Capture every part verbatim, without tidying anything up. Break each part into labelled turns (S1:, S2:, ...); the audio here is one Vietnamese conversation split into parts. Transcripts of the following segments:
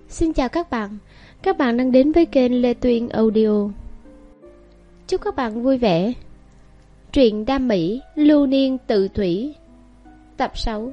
S1: Xin chào các bạn. Các bạn đang đến với kênh Lê Tuyên Audio. Chúc các bạn vui vẻ. Truyện đam mỹ Lưu niên tự thủy, tập sáu.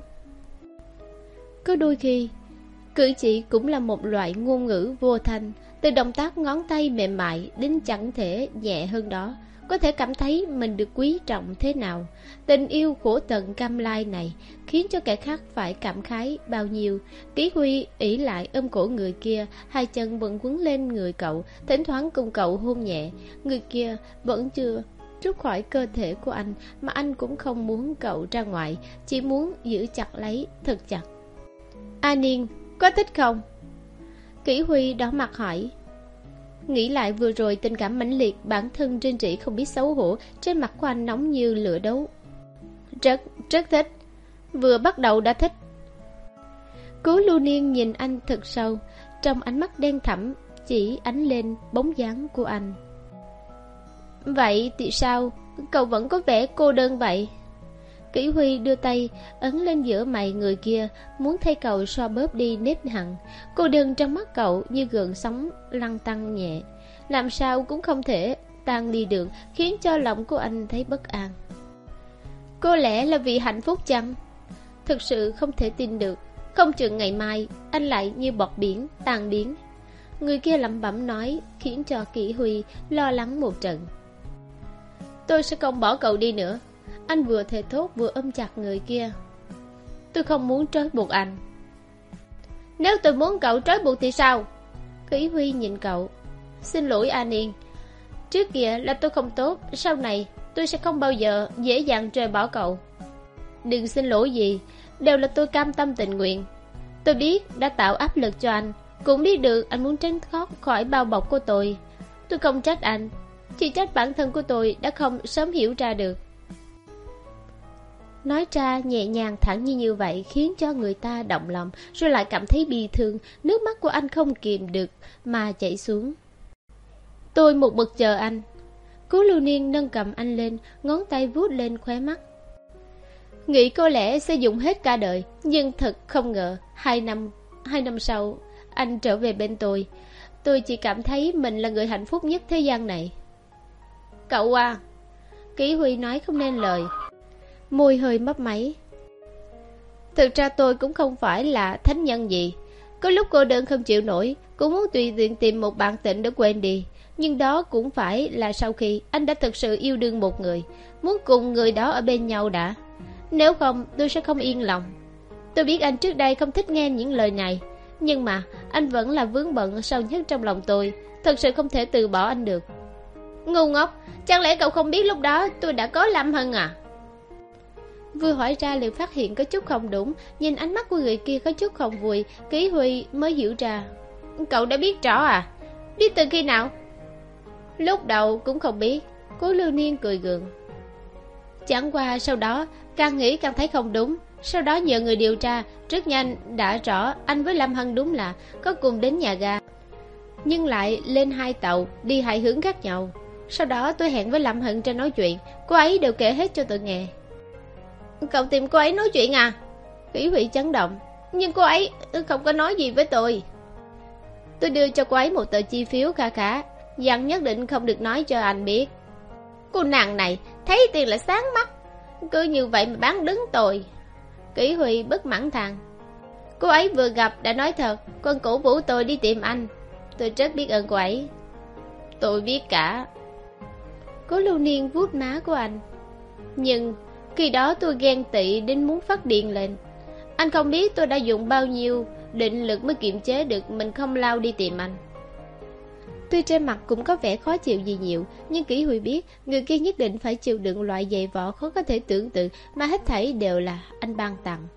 S1: Có đôi khi cử chỉ cũng là một loại ngôn ngữ vô thanh. Từ động tác ngón tay mềm mại đến chẳng thể nhẹ hơn đó, có thể cảm thấy mình được quý trọng thế nào. Tình yêu khổ tận cam lai này khiến cho kẻ khác phải cảm khái bao nhiêu. Kỷ Huy ỷ lại ôm cổ người kia, hai chân vẫn quấn lên người cậu, thỉnh thoảng cùng cậu hôn nhẹ. Người kia vẫn chưa rút khỏi cơ thể của anh, mà anh cũng không muốn cậu ra ngoài, chỉ muốn giữ chặt lấy thật chặt. A Niên, có thích không? Kỷ Huy đỏ mặt hỏi. Nghĩ lại vừa rồi tình cảm mãnh liệt, bản thân rên rỉ không biết xấu hổ, trên mặt của anh nóng như lửa đấu. Rất, rất thích. Vừa bắt đầu đã thích. Cố Lưu Niên nhìn anh thật sâu, trong ánh mắt đen thẳm chỉ ánh lên bóng dáng của anh. Vậy thì sao? Cậu vẫn có vẻ cô đơn vậy. Kỷ Huy đưa tay ấn lên giữa mày người kia, muốn thay cậu xoa bóp đi nếp hằn. Cô đơn trong mắt cậu như gợn sóng lăn tăn nhẹ, làm sao cũng không thể tan đi được, khiến cho lòng của anh thấy bất an. Có lẽ là vì hạnh phúc chăng? Thực sự không thể tin được, không chừng ngày mai anh lại như bọt biển tan biến. Người kia lẩm bẩm nói, khiến cho Kỷ Huy lo lắng một trận. Tôi sẽ không bỏ cậu đi nữa. Anh vừa thề thốt vừa ôm chặt người kia. Tôi không muốn trói buộc anh. Nếu tôi muốn cậu trói buộc thì sao? Kỷ Huy nhìn cậu. Xin lỗi A Niên, trước kia là tôi không tốt, sau này tôi sẽ không bao giờ dễ dàng rời bỏ cậu. Đừng xin lỗi gì, đều là tôi cam tâm tình nguyện. Tôi biết đã tạo áp lực cho anh, cũng biết được anh muốn tránh thoát khỏi bao bọc của tôi. Tôi không trách anh, chỉ trách bản thân của tôi đã không sớm hiểu ra được. Nói ra nhẹ nhàng thẳng nhiên như vậy khiến cho người ta động lòng, rồi lại cảm thấy bi thương. Nước mắt của anh không kìm được mà chảy xuống. Tôi một mực chờ anh. Cố Lưu Niên nâng cầm anh lên, ngón tay vuốt lên khóe mắt. Nghĩ có lẽ sẽ dùng hết cả đời, nhưng thật không ngờ Hai năm Hai năm sau anh trở về bên tôi. Tôi chỉ cảm thấy mình là người hạnh phúc nhất thế gian này. Cậu à. Kỷ Huy nói không nên lời, môi hơi mấp máy. Thực ra tôi cũng không phải là thánh nhân gì. Có lúc cô đơn không chịu nổi, cũng muốn tùy tiện tìm một bạn tình để quên đi. Nhưng đó cũng phải là sau khi anh đã thực sự yêu đương một người, muốn cùng người đó ở bên nhau đã. Nếu không tôi sẽ không yên lòng. Tôi biết anh trước đây không thích nghe những lời này, nhưng mà anh vẫn là vướng bận sâu nhất trong lòng tôi. Thật sự không thể từ bỏ anh được. Ngu ngốc, chẳng lẽ cậu không biết lúc đó tôi đã có Lâm Hân à? Vừa hỏi ra liền phát hiện có chút không đúng. Nhìn ánh mắt của người kia có chút không vui, Kỷ Huy mới hiểu ra. Cậu đã biết rõ à? Biết từ khi nào? Lúc đầu cũng không biết. Cố Lưu Niên cười gượng. Chẳng qua sau đó càng nghĩ càng thấy không đúng. Sau đó nhờ người điều tra, rất nhanh đã rõ anh với Lâm Hân đúng là có cùng đến nhà ga, nhưng lại lên hai tàu đi hai hướng khác nhau. Sau đó tôi hẹn với Lâm Hân ra nói chuyện, cô ấy đều kể hết cho tôi nghe. Cậu tìm cô ấy nói chuyện à? Kỷ Huy chấn động. Nhưng cô ấy không có nói gì với tôi. Tôi đưa cho cô ấy một tờ chi phiếu kha khá, dặn nhất định không được nói cho anh biết. Cô nàng này thấy tiền là sáng mắt, cứ như vậy mà bán đứng tôi. Kỷ Huy bất mãn thằng. Cô ấy vừa gặp đã nói thật, còn cổ vũ tôi đi tìm anh. Tôi rất biết ơn cô ấy. Tôi biết cả. Cố Lưu Niên vuốt má của anh. Nhưng khi đó tôi ghen tị đến muốn phát điên lên. Anh không biết tôi đã dùng bao nhiêu định lực mới kiềm chế được mình không lao đi tìm anh. Tuy trên mặt cũng có vẻ khó chịu gì nhiều, nhưng Kỷ Huy biết người kia nhất định phải chịu đựng loại dày vỏ khó có thể tưởng tượng, mà hết thảy đều là anh ban tặng.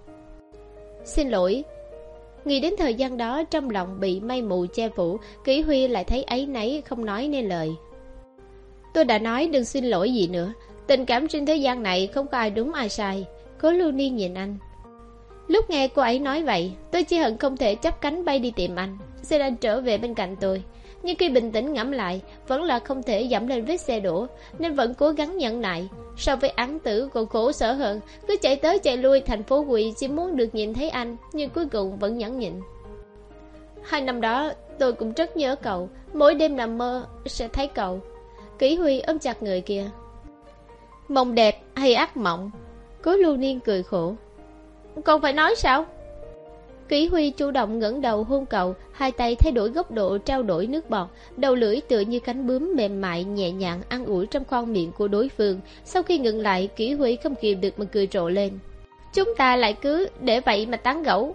S1: Xin lỗi. Nghĩ đến thời gian đó, trong lòng bị mây mù che phủ, Kỷ Huy lại thấy áy náy không nói nên lời. Tôi đã nói đừng xin lỗi gì nữa. Tình cảm trên thế gian này không có ai đúng ai sai. Cố Lưu Niên nhìn anh. Lúc nghe cô ấy nói vậy, tôi chỉ hận không thể chắp cánh bay đi tìm anh, xin anh trở về bên cạnh tôi. Nhưng khi bình tĩnh ngẫm lại, vẫn là không thể dẫm lên vết xe đổ, nên vẫn cố gắng nhẫn nại. So với án tử còn khổ sở hơn, cứ chạy tới chạy lui thành phố Quỳ chỉ muốn được nhìn thấy anh, nhưng cuối cùng vẫn nhẫn nhịn. Hai năm đó tôi cũng rất nhớ cậu, mỗi đêm nằm mơ sẽ thấy cậu. Kỷ Huy ôm chặt người kia. Mộng đẹp hay ác mộng? Cố Lưu Niên cười khổ. Còn phải nói sao? Kỷ Huy chủ động ngẩng đầu hôn cậu, hai tay thay đổi góc độ trao đổi nước bọt, đầu lưỡi tựa như cánh bướm mềm mại nhẹ nhàng ăn ủi trong khoang miệng của đối phương. Sau khi ngừng lại, Kỷ Huy không kìm được mà cười rộ lên. Chúng ta lại cứ để vậy mà tán gẫu.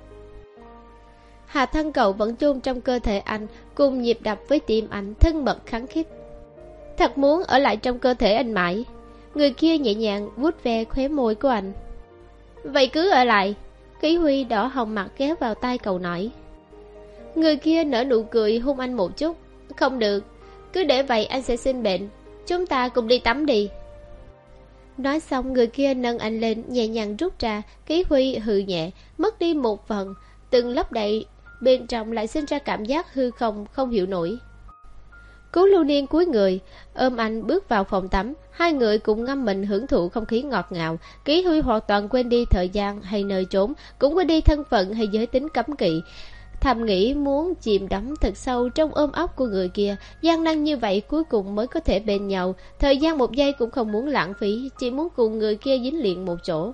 S1: Hạ thân cậu vẫn chôn trong cơ thể anh, cùng nhịp đập với tim anh thân mật khắng khít. Thật muốn ở lại trong cơ thể anh mãi. Người kia nhẹ nhàng vuốt ve khóe môi của anh. Vậy cứ ở lại. Kỷ Huy đỏ hồng mặt kéo vào tay cậu nói. Người kia nở nụ cười hôn anh một chút. Không được, cứ để vậy anh sẽ sinh bệnh. Chúng ta cùng đi tắm đi. Nói xong người kia nâng anh lên, nhẹ nhàng rút ra. Kỷ Huy hừ nhẹ, mất đi một phần, từng lấp đầy, bên trong lại sinh ra cảm giác hư không, không hiểu nổi. Cố Lưu Niên cúi người ôm anh bước vào phòng tắm. Hai người cùng ngâm mình hưởng thụ không khí ngọt ngào. Kỷ Huy hoàn toàn quên đi thời gian hay nơi trốn, cũng quên đi thân phận hay giới tính cấm kỵ, thầm nghĩ muốn chìm đắm thật sâu trong ôm ấp của người kia. Gian nan như vậy cuối cùng mới có thể bên nhau. Thời gian một giây cũng không muốn lãng phí, chỉ muốn cùng người kia dính liền một chỗ.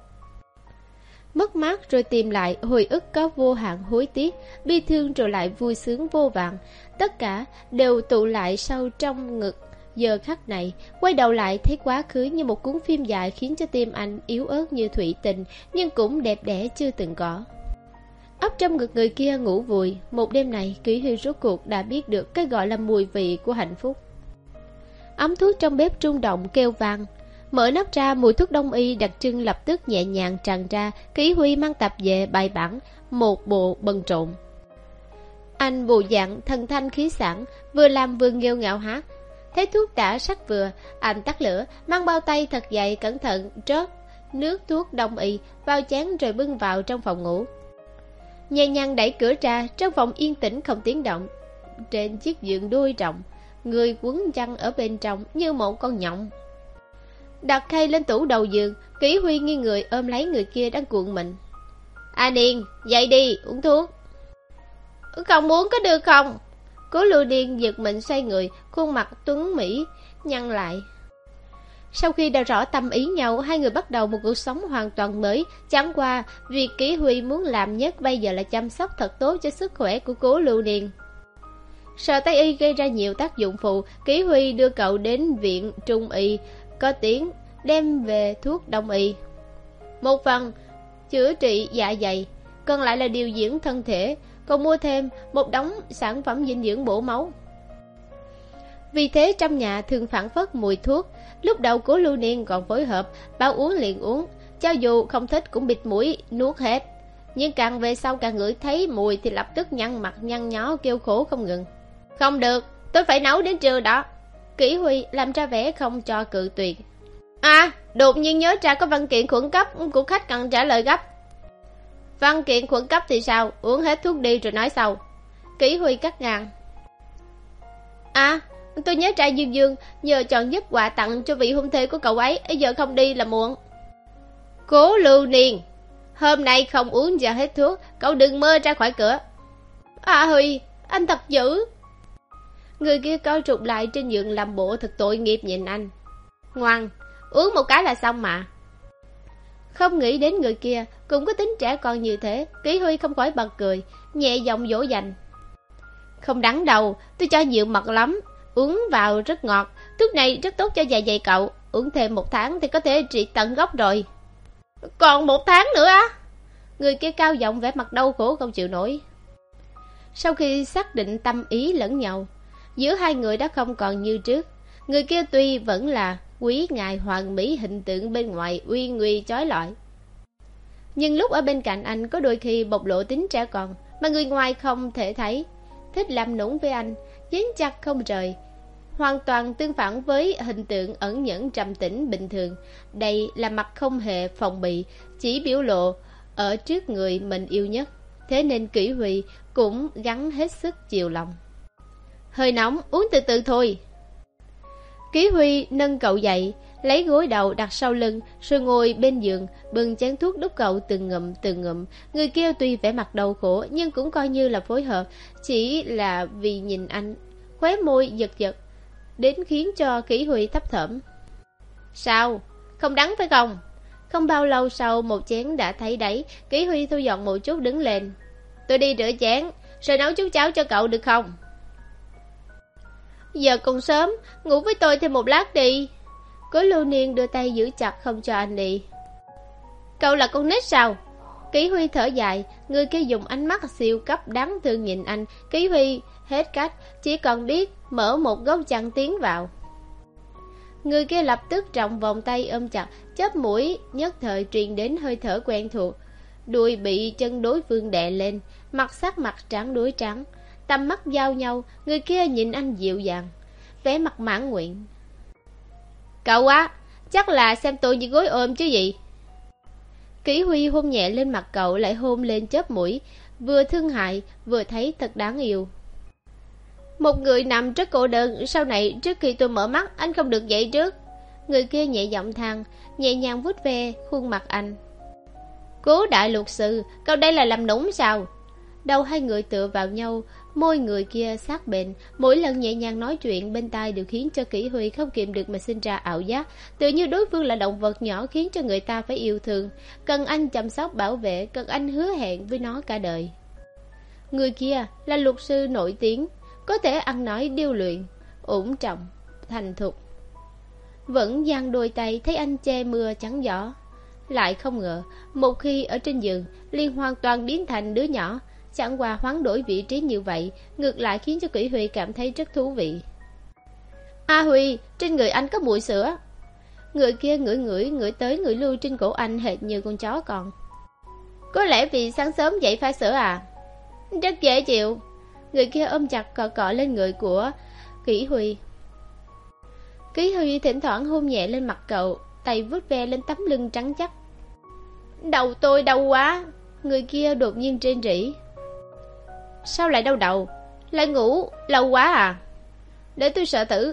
S1: Mất mát rồi tìm lại, hồi ức có vô hạn hối tiếc, bi thương rồi lại vui sướng vô vàn. Tất cả đều tụ lại sâu trong ngực. Giờ khắc này, quay đầu lại thấy quá khứ như một cuốn phim dài, khiến cho tim anh yếu ớt như thủy tinh, nhưng cũng đẹp đẽ chưa từng có. Ấp trong ngực người kia ngủ vùi. Một đêm này, Kỷ Huy rốt cuộc đã biết được cái gọi là mùi vị của hạnh phúc. Ấm thuốc trong bếp rung động kêu vang. Mở nắp ra, mùi thuốc đông y đặc trưng lập tức nhẹ nhàng tràn ra. Kỷ Huy mang tập về bài bản, một bộ bận trộn. Anh bộ dạng thần thanh khí sảng, vừa làm vừa nghêu ngạo hát. Thấy thuốc đã sắc vừa, anh tắt lửa, mang bao tay thật dày cẩn thận trớt nước thuốc đông y vào chén rồi bưng vào trong phòng ngủ. Nhẹ nhàng đẩy cửa ra, trong phòng yên tĩnh không tiếng động. Trên chiếc giường đôi rộng, người quấn chăn ở bên trong như một con nhộng. Đặt khay lên tủ đầu giường, Kỷ Huy nghiêng người ôm lấy người kia đang cuộn mình. A Niên, dậy đi, uống thuốc. Không muốn có được không? Cố Lưu Niên giật mình xoay người, khuôn mặt tuấn mỹ nhăn lại. Sau khi đã rõ tâm ý nhau, hai người bắt đầu một cuộc sống hoàn toàn mới. Chẳng qua việc Kỷ Huy muốn làm nhất bây giờ là chăm sóc thật tốt cho sức khỏe của Cố Lưu Niên. Sợ Tây y gây ra nhiều tác dụng phụ, Kỷ Huy đưa cậu đến viện Trung y có tiếng, đem về thuốc đông y. Một phần chữa trị dạ dày, còn lại là điều dưỡng thân thể, còn mua thêm một đống sản phẩm dinh dưỡng bổ máu. Vì thế trong nhà thường phảng phất mùi thuốc. Lúc đầu Cố Lưu Niên còn phối hợp, bao uống liền uống, cho dù không thích cũng bịt mũi nuốt hết. Nhưng càng về sau càng ngửi thấy mùi thì lập tức nhăn mặt nhăn nhó kêu khổ không ngừng. Không được, tôi phải nấu đến trưa đó. Kỷ Huy làm ra vẻ không cho cự tuyệt. À, đột nhiên nhớ ra có văn kiện khẩn cấp của khách cần trả lời gấp. Văn kiện khẩn cấp thì sao? Uống hết thuốc đi rồi nói sau. Kỷ Huy cắt ngang. À, tôi nhớ ra Dương Dương nhờ chọn giúp quà tặng cho vị hôn thê của cậu ấy, ấy giờ không đi là muộn. Cố Lưu Niên, hôm nay không uống giờ hết thuốc, cậu đừng mơ ra khỏi cửa. À Huy, anh thật dữ. Người kia co rụt lại trên giường làm bộ thật tội nghiệp nhìn anh. Ngoan, uống một cái là xong mà. Không nghĩ đến người kia cũng có tính trẻ con như thế, Kỷ Huy không khỏi bật cười, nhẹ giọng dỗ dành. Không đắng đâu, tôi cho nhiều mật lắm, uống vào rất ngọt, thuốc này rất tốt cho dạ dày cậu, uống thêm một tháng thì có thể trị tận gốc rồi. Còn một tháng nữa á? Người kia cao giọng vẻ mặt đau khổ không chịu nổi. Sau khi xác định tâm ý lẫn nhau, giữa hai người đã không còn như trước. Người kia tuy vẫn là quý ngài hoàng mỹ hình tượng bên ngoài uy nguy chói lọi, nhưng lúc ở bên cạnh anh có đôi khi bộc lộ tính trẻ con mà người ngoài không thể thấy. Thích làm nũng với anh, dính chặt không rời, hoàn toàn tương phản với hình tượng ẩn nhẫn trầm tĩnh bình thường. Đây là mặt không hề phòng bị, chỉ biểu lộ ở trước người mình yêu nhất. Thế nên Kỷ Huy cũng gắng hết sức chiều lòng. Hơi nóng, uống từ từ thôi. Kỷ Huy nâng cậu dậy, lấy gối đầu đặt sau lưng, rồi ngồi bên giường, bưng chén thuốc đút cậu từng ngụm từng ngụm. Người kia tuy vẻ mặt đau khổ nhưng cũng coi như là phối hợp, chỉ là vì nhìn anh, khóe môi giật giật, đến khiến cho Kỷ Huy thấp thỏm. Sao? Không đắng phải không? Không bao lâu sau một chén đã thấy đấy, Kỷ Huy thu dọn một chút đứng lên. Tôi đi rửa chén, rồi nấu chút cháo cho cậu được không? Giờ còn sớm, ngủ với tôi thêm một lát đi. Cố Lưu Niên đưa tay giữ chặt không cho anh đi. Cậu là con nít sao? Kỷ Huy thở dài, người kia dùng ánh mắt siêu cấp đáng thương nhìn anh. Kỷ Huy hết cách, chỉ còn biết mở một góc chăn tiến vào. Người kia lập tức trọng vòng tay ôm chặt, chớp mũi nhất thời truyền đến hơi thở quen thuộc. Đùi bị chân đối phương đè lên, mặt sắc mặt trắng đối trắng, tầm mắt giao nhau. Người kia nhìn anh dịu dàng, vẻ mặt mãn nguyện. Cậu á, chắc là xem tôi như gối ôm chứ gì. Kỷ Huy hôn nhẹ lên mặt cậu, lại hôn lên chớp mũi, vừa thương hại vừa thấy thật đáng yêu. Một người nằm rất cô đơn, sau này trước khi tôi mở mắt anh không được dậy trước. Người kia nhẹ giọng than, nhẹ nhàng vuốt ve khuôn mặt anh. Cố đại luật sư, cậu đây là làm nũng sao? Đầu hai người tựa vào nhau, môi người kia sát bên, mỗi lần nhẹ nhàng nói chuyện bên tai đều khiến cho Kỷ Huy không kiềm được mà sinh ra ảo giác, tự như đối phương là động vật nhỏ khiến cho người ta phải yêu thương, cần anh chăm sóc bảo vệ, cần anh hứa hẹn với nó cả đời. Người kia là luật sư nổi tiếng, có thể ăn nói điêu luyện, ổn trọng, thành thục. Vẫn giang đôi tay thấy anh che mưa chắn gió. Lại không ngờ, một khi ở trên giường, liền hoàn toàn biến thành đứa nhỏ. Chẳng qua hoán đổi vị trí như vậy, ngược lại khiến cho Kỷ Huy cảm thấy rất thú vị. A Huy, trên người anh có mùi sữa. Người kia ngửi ngửi, ngửi tới ngửi lui trên cổ anh hệt như con chó con. Có lẽ vì sáng sớm dậy pha sữa à? Rất dễ chịu. Người kia ôm chặt cọ cọ lên người của Kỷ Huy. Kỷ Huy thỉnh thoảng hôn nhẹ lên mặt cậu, tay vuốt ve lên tấm lưng trắng chắc. Đầu tôi đau quá. Người kia đột nhiên rên rỉ. Sao lại đau đầu? Lại ngủ lâu quá à? Để tôi sợ thử.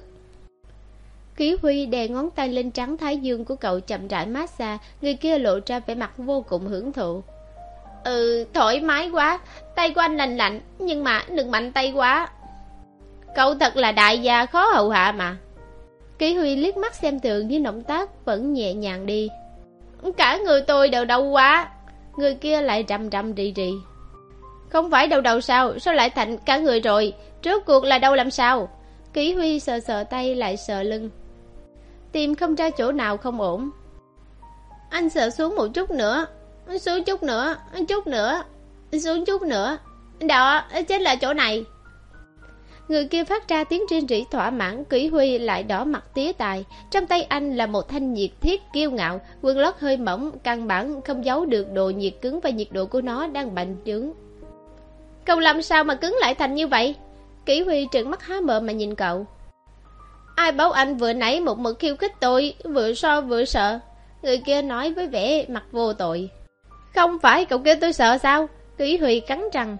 S1: Kỷ Huy đè ngón tay lên trắng thái dương của cậu chậm rãi massage. Người kia lộ ra vẻ mặt vô cùng hưởng thụ. Ừ, thoải mái quá. Tay của anh lạnh lạnh, nhưng mà đừng mạnh tay quá. Cậu thật là đại gia khó hầu hạ mà. Kỷ Huy liếc mắt xem thường nhưng động tác vẫn nhẹ nhàng đi. Cả người tôi đều đau quá. Người kia lại rầm rầm rì rì. Không phải đau đầu sao? Sao lại thành cả người rồi? Rốt cuộc là đau làm sao? Kỷ Huy sờ sờ tay lại sờ lưng, tìm không ra chỗ nào không ổn. Anh sờ xuống một chút nữa, xuống chút nữa, chút nữa, xuống chút nữa. Đó, chính là chỗ này. Người kia phát ra tiếng rên rỉ thỏa mãn. Kỷ Huy lại đỏ mặt tía tai. Trong tay anh là một thanh nhiệt thiết kiêu ngạo, quần lót hơi mỏng, căn bản không giấu được độ nhiệt cứng và nhiệt độ của nó đang bành trướng. Cậu làm sao mà cứng lại thành như vậy? Kỷ Huy trợn mắt há mồm mà nhìn cậu. Ai bảo anh vừa nãy một mực khiêu khích tôi, vừa so vừa sợ. Người kia nói với vẻ mặt vô tội. Không phải cậu kêu tôi sợ sao? Kỷ Huy cắn răng.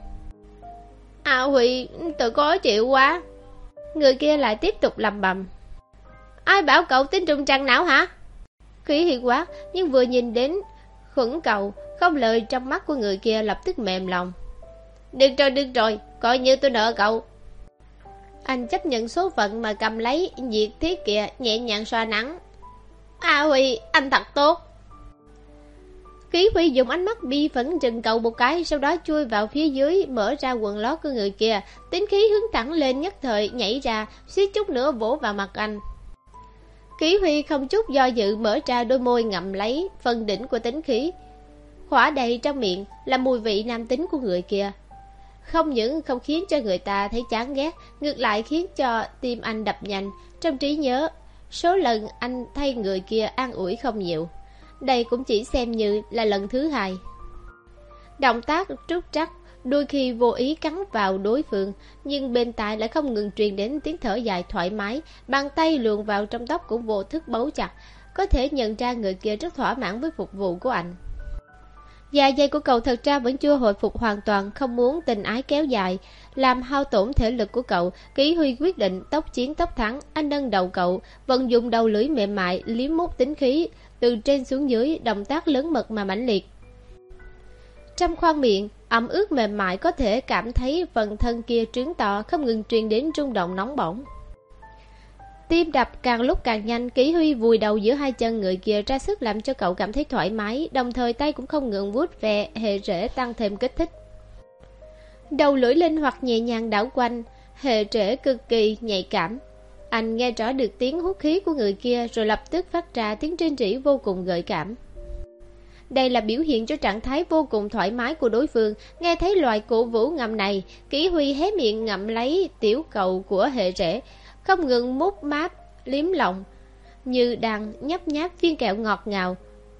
S1: À Huy, tôi khó chịu quá. Người kia lại tiếp tục lầm bầm. Ai bảo cậu tính trùng trăng não hả? Kỷ Huy quát, nhưng vừa nhìn đến khuẩn cậu, không lời trong mắt của người kia lập tức mềm lòng. Được rồi, được rồi, coi như tôi nợ cậu. Anh chấp nhận số phận mà cầm lấy nhiệt thiết kìa, nhẹ nhàng xoa nắng. À Huy, anh thật tốt. Kỷ Huy dùng ánh mắt bi phẫn trừng cậu một cái, sau đó chui vào phía dưới, mở ra quần lót của người kia. Tính khí hướng thẳng lên, nhất thời nhảy ra, suýt chút nữa vỗ vào mặt anh. Kỷ Huy không chút do dự mở ra đôi môi ngậm lấy phần đỉnh của tính khí, khỏa đầy trong miệng là mùi vị nam tính của người kia. Không những không khiến cho người ta thấy chán ghét, ngược lại khiến cho tim anh đập nhanh. Trong trí nhớ, số lần anh thay người kia an ủi không nhiều, đây cũng chỉ xem như là lần thứ hai. Động tác trúc trắc, đôi khi vô ý cắn vào đối phương, nhưng bên tai lại không ngừng truyền đến tiếng thở dài thoải mái. Bàn tay luồn vào trong tóc cũng vô thức bấu chặt, có thể nhận ra người kia rất thỏa mãn với phục vụ của anh. Dạ dày của cậu thật ra vẫn chưa hồi phục hoàn toàn, không muốn tình ái kéo dài làm hao tổn thể lực của cậu. Kỷ Huy quyết định tốc chiến tốc thắng. Anh nâng đầu cậu, vận dụng đầu lưỡi mềm mại liếm mút tính khí từ trên xuống dưới, động tác lớn mật mà mãnh liệt. Trong khoang miệng ẩm ướt mềm mại, có thể cảm thấy phần thân kia trướng to, không ngừng truyền đến rung động nóng bỏng. Tim đập càng lúc càng nhanh. Kỷ Huy vùi đầu giữa hai chân người kia, ra sức làm cho cậu cảm thấy thoải mái, đồng thời tay cũng không ngừng vuốt ve hệ rễ, tăng thêm kích thích. Đầu lưỡi linh hoạt nhẹ nhàng đảo quanh hệ rễ, cực kỳ nhạy cảm. Anh nghe rõ được tiếng hút khí của người kia, rồi lập tức phát ra tiếng rên rỉ vô cùng gợi cảm. Đây là biểu hiện cho trạng thái vô cùng thoải mái của đối phương. Nghe thấy loại cổ vũ ngầm này, Kỷ Huy hé miệng ngậm lấy tiểu cầu của hệ rễ, không ngừng mút máp liếm lòng, như đang nhấp nháp viên kẹo ngọt ngào.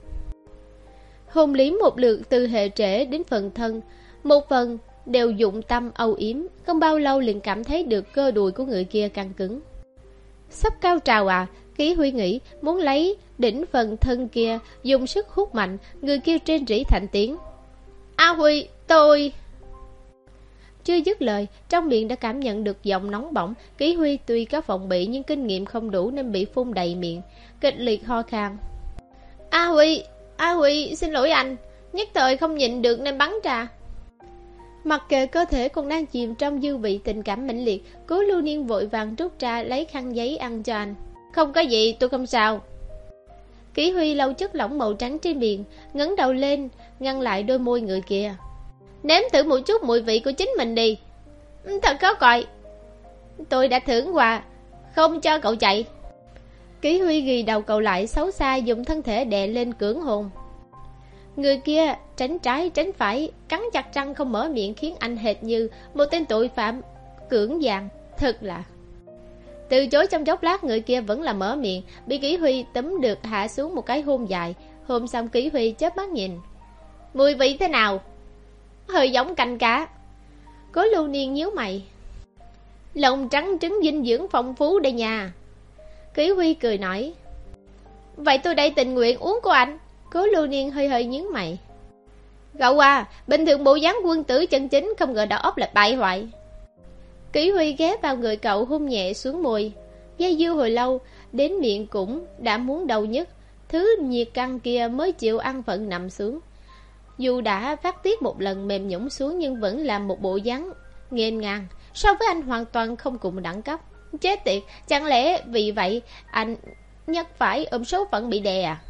S1: Hôn liếm một lượt từ hệ rễ đến phần thân, một phần đều dụng tâm âu yếm. Không bao lâu liền cảm thấy được cơ đùi của người kia căng cứng. Sắp cao trào à? Kỷ Huy nghĩ, muốn lấy đỉnh phần thân kia, dùng sức hút mạnh. Người kia rên rỉ thành tiếng: A Huy, tôi... Chưa dứt lời, trong miệng đã cảm nhận được giọng nóng bỏng. Kỷ Huy tuy có phòng bị nhưng kinh nghiệm không đủ nên bị phun đầy miệng, kịch liệt ho khan. A Huy, A Huy, xin lỗi anh, nhất thời không nhịn được nên bắn ra. Mặc kệ cơ thể còn đang chìm trong dư vị tình cảm mãnh liệt, Cố Lưu Niên vội vàng rút ra lấy khăn giấy ăn cho anh. Không có gì, tôi không sao. Kỷ Huy lau chất lỏng màu trắng trên miệng, ngẩng đầu lên ngăn lại đôi môi người kia. Nếm thử một chút mùi vị của chính mình đi. Thật khó coi. Tôi đã thưởng quà, không cho cậu chạy. Kỷ Huy ghi đầu cậu lại, xấu xa dùng thân thể đè lên cưỡng hôn. Người kia tránh trái tránh phải, cắn chặt răng không mở miệng, khiến anh hệt như một tên tội phạm cưỡng gian. Thật là... Từ chối trong chốc lát, người kia vẫn là mở miệng, bị Kỷ Huy túm được hạ xuống một cái hôn dài. Hôn xong Kỷ Huy chớp mắt nhìn. Mùi vị thế nào? Hơi giống canh cá. Cố Lưu Niên nhíu mày. Lòng trắng trứng dinh dưỡng phong phú đây nha. Kỷ Huy cười nói. Vậy tôi đây tình nguyện uống của anh. Cố Lưu Niên hơi hơi nhướng mày. Cậu à, bình thường bộ dáng quân tử chân chính, không ngờ đầu óc lại bại hoại. Kỷ Huy ghé vào người cậu, hôn nhẹ xuống môi. Dây dưa hồi lâu, đến miệng cũng đã muốn đầu nhức. Thứ nhiệt căng kia mới chịu ăn phận nằm xuống. Dù đã phát tiết một lần mềm nhũn xuống, nhưng vẫn là một bộ dáng nghênh ngang. So với anh hoàn toàn không cùng đẳng cấp. Chết tiệt, chẳng lẽ vì vậy anh nhất phải ôm số phận bị đè à?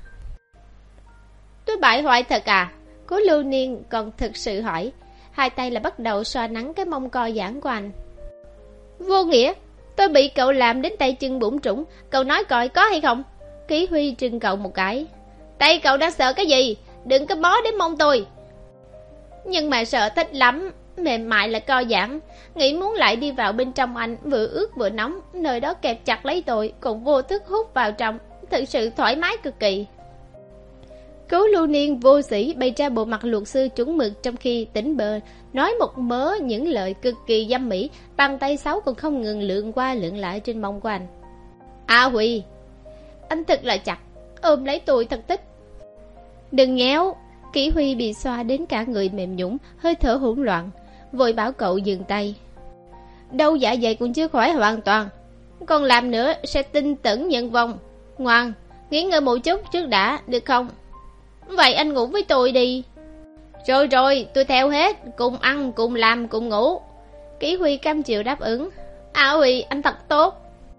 S1: Tôi bại hoại thật à? Cố Lưu Niên còn thực sự hỏi. Hai tay là bắt đầu xoa nắng cái mông co giãn của anh. Vô nghĩa, tôi bị cậu làm đến tay chân bủn trũng. Cậu nói coi có hay không? Kỷ Huy trừng cậu một cái. Tay cậu đang sợ cái gì? Đừng có bó đến mông tôi. Nhưng mà sợ thích lắm. Mềm mại là co giãn. Nghĩ muốn lại đi vào bên trong anh, vừa ướt vừa nóng. Nơi đó kẹp chặt lấy tôi, còn vô thức hút vào trong. Thực sự thoải mái cực kỳ. Cố Lưu Niên vô sĩ bày ra bộ mặt luật sư chuẩn mực, trong khi tỉnh bơ nói một mớ những lời cực kỳ dâm mỹ. Bàn tay sáu còn không ngừng lượn qua lượn lại trên mông của anh. A Huy, anh thật là chặt, ôm lấy tôi thật thích. Đừng nhéo. Kỷ Huy bị xoa đến cả người mềm nhũn, hơi thở hỗn loạn, vội bảo cậu dừng tay. Đâu dạ dày cũng chưa khỏi hoàn toàn, còn làm nữa sẽ tin tẩn nhân vong. Ngoan, nghỉ ngơi một chút trước đã, được không? Vậy anh ngủ với tôi đi. Rồi rồi, tôi theo hết. Cùng ăn, cùng làm, cùng ngủ. Kỷ Huy cam chịu đáp ứng. À Huy, anh thật tốt.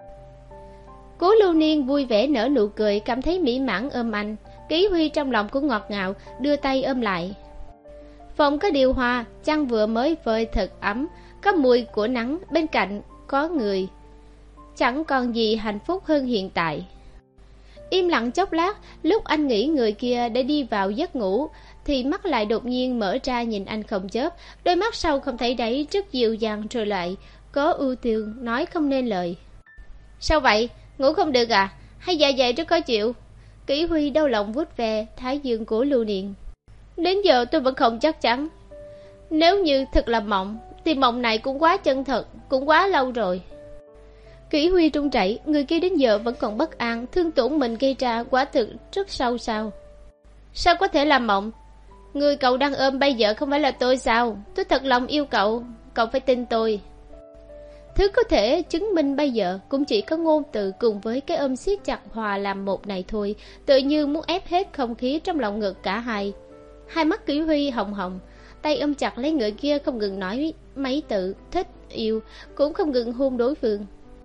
S1: Cố Lưu Niên vui vẻ nở nụ cười, cảm thấy mỹ mãn ôm anh. Kỷ Huy trong lòng cũng ngọt ngào, đưa tay ôm lại. Phòng có điều hòa, chăn vừa mới phơi thật ấm, có mùi của nắng, bên cạnh có người. Chẳng còn gì hạnh phúc hơn hiện tại. Im lặng chốc lát, lúc anh nghĩ người kia đã đi vào giấc ngủ, thì mắt lại đột nhiên mở ra nhìn anh không chớp. Đôi mắt sâu không thấy đáy, rất dịu dàng, rồi lại có ưu tư, nói không nên lời. Sao vậy? Ngủ không được à? Hay dạ dày rất khó chịu? Kỷ Huy đau lòng vuốt về thái dương của Lưu Niên. Đến giờ tôi vẫn không chắc chắn. Nếu như thật là mộng, thì mộng này cũng quá chân thật, cũng quá lâu rồi. Kỷ Huy run rẩy, người kia đến giờ vẫn còn bất an, thương tổn mình gây ra quả thực rất sâu sao. Sao có thể làm mộng? Người cậu đang ôm bây giờ không phải là tôi sao? Tôi thật lòng yêu cậu, cậu phải tin tôi. Thứ có thể chứng minh bây giờ cũng chỉ có ngôn từ cùng với cái ôm siết chặt hòa làm một này thôi, tự như muốn ép hết không khí trong lòng ngực cả hai. Hai mắt Kỷ Huy hồng hồng, tay ôm chặt lấy người kia không ngừng nói mấy từ thích, yêu, cũng không ngừng hôn đối phương.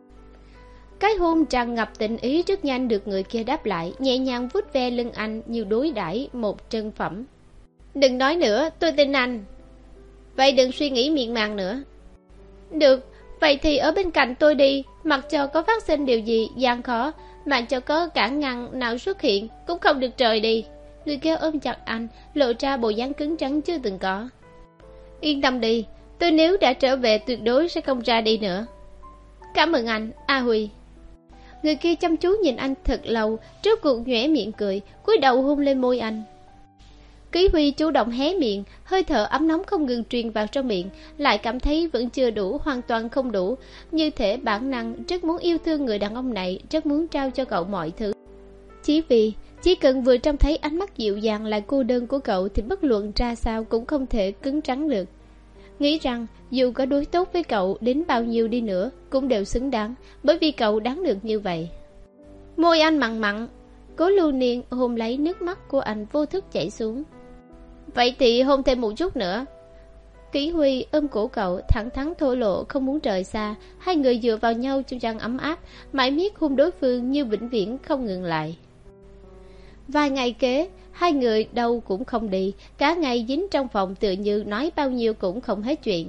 S1: Cái hôn tràn ngập tình ý rất nhanh được người kia đáp lại, nhẹ nhàng vuốt ve lưng anh như đối đãi một trân phẩm. Đừng nói nữa, tôi tin anh. Vậy đừng suy nghĩ miên man nữa. Được, vậy thì ở bên cạnh tôi đi, mặc cho có phát sinh điều gì gian khó, mặc cho có cản ngăn nào xuất hiện, cũng không được rời đi. Người kia ôm chặt anh, lộ ra bộ dáng cứng rắn chưa từng có. Yên tâm đi, tôi nếu đã trở về tuyệt đối sẽ không ra đi nữa. Cảm ơn anh, A Huy. Người kia chăm chú nhìn anh thật lâu, trước cuộc nhoẻn miệng cười, cúi đầu hôn lên môi anh. Kỷ Huy chủ động hé miệng, hơi thở ấm nóng không ngừng truyền vào trong miệng, lại cảm thấy vẫn chưa đủ, hoàn toàn không đủ, như thể bản năng rất muốn yêu thương người đàn ông này, rất muốn trao cho cậu mọi thứ. Chỉ vì chỉ cần vừa trông thấy ánh mắt dịu dàng là cô đơn của cậu thì bất luận ra sao cũng không thể cứng rắn được. Nghĩ rằng dù có đối tốt với cậu đến bao nhiêu đi nữa cũng đều xứng đáng, bởi vì cậu đáng được như vậy. Môi anh mặn mặn, Cố Lưu Niên hôn lấy nước mắt của anh vô thức chảy xuống. Vậy thì hôn thêm một chút nữa. Kỷ Huy ôm cổ cậu thẳng thắn thổ lộ không muốn rời xa. Hai người dựa vào nhau trong chăn ấm áp, mãi miết hôn đối phương như vĩnh viễn không ngừng lại. Vài ngày kế, hai người đâu cũng không đi, cả ngày dính trong phòng tựa như nói bao nhiêu cũng không hết chuyện.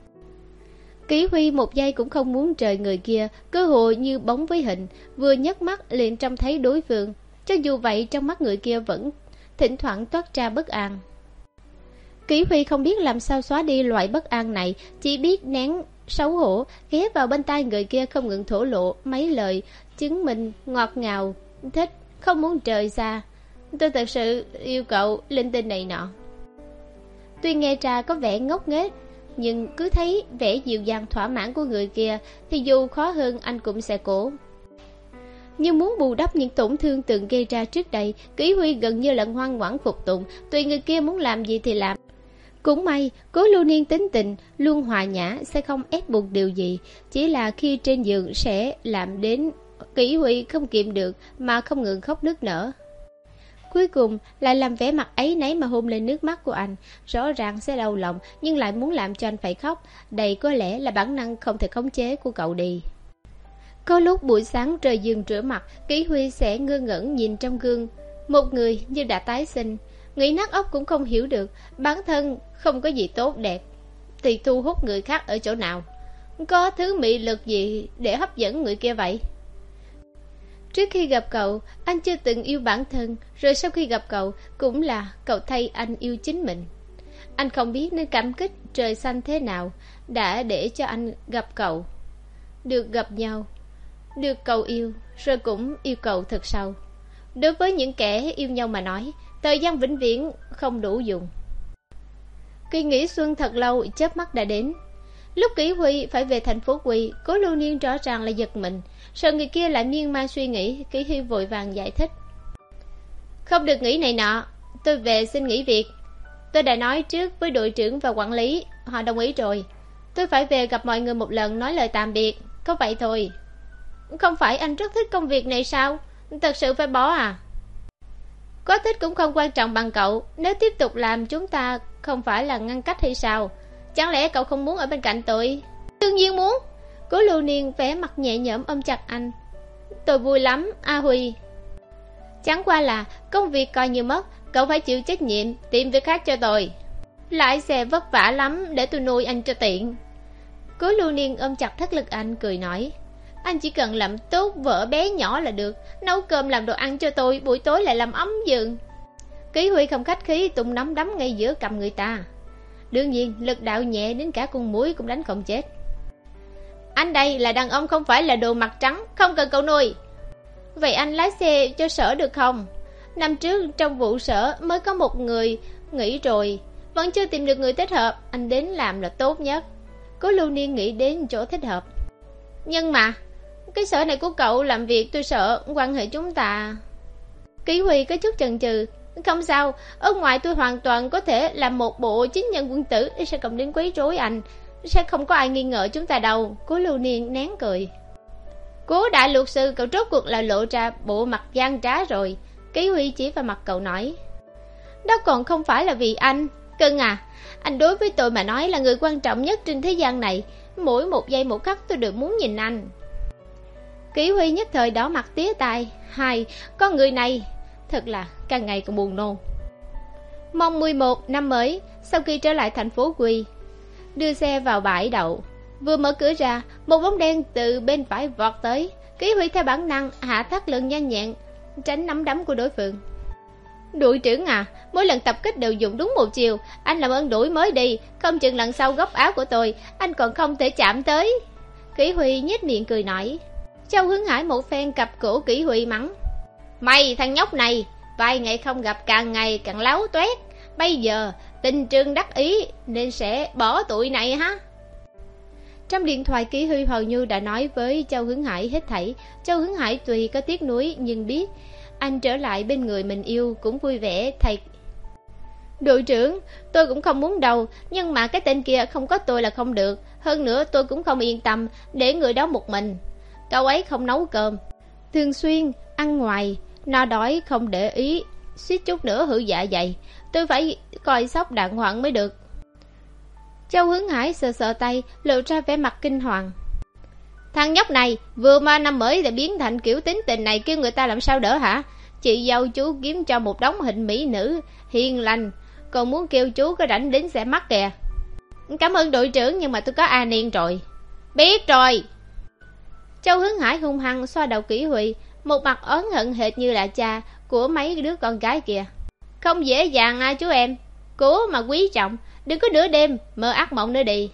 S1: Kỷ Huy một giây cũng không muốn rời người kia, cơ hội như bóng với hình, vừa nhấc mắt liền trông thấy đối phương. Cho dù vậy trong mắt người kia vẫn thỉnh thoảng toát ra bất an. Kỷ Huy không biết làm sao xóa đi loại bất an này, chỉ biết nén xấu hổ, ghé vào bên tai người kia không ngừng thổ lộ mấy lời chứng minh ngọt ngào, thích, không muốn rời xa. Tôi thật sự yêu cậu, linh tinh này nọ. Tuy nghe ra có vẻ ngốc nghếch, nhưng cứ thấy vẻ dịu dàng thỏa mãn của người kia thì dù khó hơn anh cũng sẽ cố. Nhưng muốn bù đắp những tổn thương từng gây ra trước đây, Kỷ Huy gần như là ngoan ngoãn phục tùng, tùy người kia muốn làm gì thì làm. Cũng may, Cố Lưu Niên tính tình luôn hòa nhã, sẽ không ép buộc điều gì, chỉ là khi trên giường sẽ làm đến Kỷ Huy không kiềm được mà không ngừng khóc nức nở. Cuối cùng lại làm vẻ mặt ấy nấy mà hôn lên nước mắt của anh, rõ ràng sẽ đau lòng nhưng lại muốn làm cho anh phải khóc, đây có lẽ là bản năng không thể khống chế của cậu đi. Có lúc buổi sáng rời giường rửa mặt, Kỷ Huy sẽ ngơ ngẩn nhìn trong gương, một người như đã tái sinh, nghĩ nát óc cũng không hiểu được bản thân không có gì tốt đẹp thì thu hút người khác ở chỗ nào, có thứ mị lực gì để hấp dẫn người kia vậy. Trước khi gặp cậu, anh chưa từng yêu bản thân, rồi sau khi gặp cậu, cũng là cậu thay anh yêu chính mình. Anh không biết nên cảm kích trời xanh thế nào, đã để cho anh gặp cậu, được gặp nhau, được cậu yêu, rồi cũng yêu cậu thật sâu. Đối với những kẻ yêu nhau mà nói, thời gian vĩnh viễn không đủ dùng. Kỳ nghỉ xuân thật lâu, chớp mắt đã đến. Lúc Kỷ Huy phải về thành phố Quỳ, Cố Lưu Niên rõ ràng là giật mình, sợ người kia lại miên man suy nghĩ. Kỷ Huy vội vàng giải thích: Không được nghỉ này nọ, tôi về xin nghỉ việc. Tôi đã nói trước với đội trưởng và quản lý, họ đồng ý rồi. Tôi phải về gặp mọi người một lần nói lời tạm biệt, có vậy thôi. Không phải anh rất thích công việc này sao? Thật sự phải bỏ à? Có thích cũng không quan trọng bằng cậu. Nếu tiếp tục làm chúng ta không phải là ngăn cách hay sao? Chẳng lẽ cậu không muốn ở bên cạnh tôi? Đương nhiên muốn. Cố Lưu Niên vẻ mặt nhẹ nhõm ôm chặt anh. Tôi vui lắm, A Huy. Chẳng qua là công việc coi như mất, cậu phải chịu trách nhiệm tìm việc khác cho tôi. Lái xe vất vả lắm, để tôi nuôi anh cho tiện. Cố Lưu Niên ôm chặt thắt lưng anh cười nói: Anh chỉ cần làm tốt vợ bé nhỏ là được, nấu cơm làm đồ ăn cho tôi, buổi tối lại làm ấm giường. Kỷ Huy không khách khí tung nắm đấm ngay giữa cầm người ta. Đương nhiên lực đạo nhẹ đến cả con muỗi cũng đánh không chết. Anh đây là đàn ông, không phải là đồ mặt trắng, không cần cậu nuôi. Vậy anh lái xe cho Sở được không? Năm trước trong vụ Sở mới có một người nghỉ rồi, vẫn chưa tìm được người thích hợp, anh đến làm là tốt nhất. Cố Lưu Niên nghĩ đến chỗ thích hợp. Nhưng mà cái Sở này của cậu làm việc, tôi sợ quan hệ chúng ta. Kỷ Huy có chút chần chừ. Không sao, ở ngoài tôi hoàn toàn có thể làm một bộ chính nhân quân tử, sẽ không đến quấy rối anh, sẽ không có ai nghi ngờ chúng ta đâu. Cố Lưu Niên nén cười. Cố đại luật sư, cậu rốt cuộc là lộ ra bộ mặt gian trá rồi. Ký Huy chỉ vào mặt cậu nói. Đó còn không phải là vì anh. Cưng à, anh đối với tôi mà nói là người quan trọng nhất trên thế gian này. Mỗi một giây một khắc tôi đều muốn nhìn anh. Ký Huy nhất thời đỏ mặt tía tai. Hai, con người này thật là càng ngày càng buồn nôn. Mồng mười một năm mới, sau khi trở lại thành phố Quy, đưa xe vào bãi đậu. Vừa mở cửa ra, một bóng đen từ bên phải vọt tới. Ký Huy theo bản năng hạ thắt lưng nhanh nhẹn, tránh nắm đấm của đối phương. Đội trưởng à, mỗi lần tập kích đều dùng đúng một chiều, anh làm ơn đuổi mới đi, không chừng lần sau góc áo của tôi anh còn không thể chạm tới. Kỷ Huy nhếch miệng cười nói. Châu Hướng Hải một phen cặp cổ Kỷ Huy mắng. Mày thằng nhóc này, vài ngày không gặp càng ngày càng láo toét, bây giờ tình trương đắc ý nên sẽ bỏ tụi này ha. Trong điện thoại, Kỷ Huy hầu như đã nói với Châu Hướng Hải hết thảy. Châu Hướng Hải tuy có tiếc nuối nhưng biết anh trở lại bên người mình yêu cũng vui vẻ. Thầy đội trưởng, tôi cũng không muốn đâu, nhưng mà cái tên kia không có tôi là không được. Hơn nữa tôi cũng không yên tâm để người đó một mình. Cậu ấy không nấu cơm, thường xuyên ăn ngoài, no đói không để ý, suýt chút nữa hư dạ dày. Tôi phải coi sóc đàng hoàng mới được. Châu Hướng Hải sờ sờ tay, lộ ra vẻ mặt kinh hoàng. Thằng nhóc này vừa mà năm mới đã biến thành kiểu tính tình này, kêu người ta làm sao đỡ hả? Chị dâu chú kiếm cho một đống hình mỹ nữ hiền lành, còn muốn kêu chú có rảnh đến xe mắt kìa. Cảm ơn đội trưởng, nhưng mà tôi có A Niên rồi. Biết rồi. Châu Hướng Hải hung hăng xoa đầu Kỷ Huy, một mặt oán hận hệt như là cha của mấy đứa con gái kìa. Không dễ dàng à chú em, cố mà quý trọng, đừng có nửa đêm mơ ác mộng nữa đi.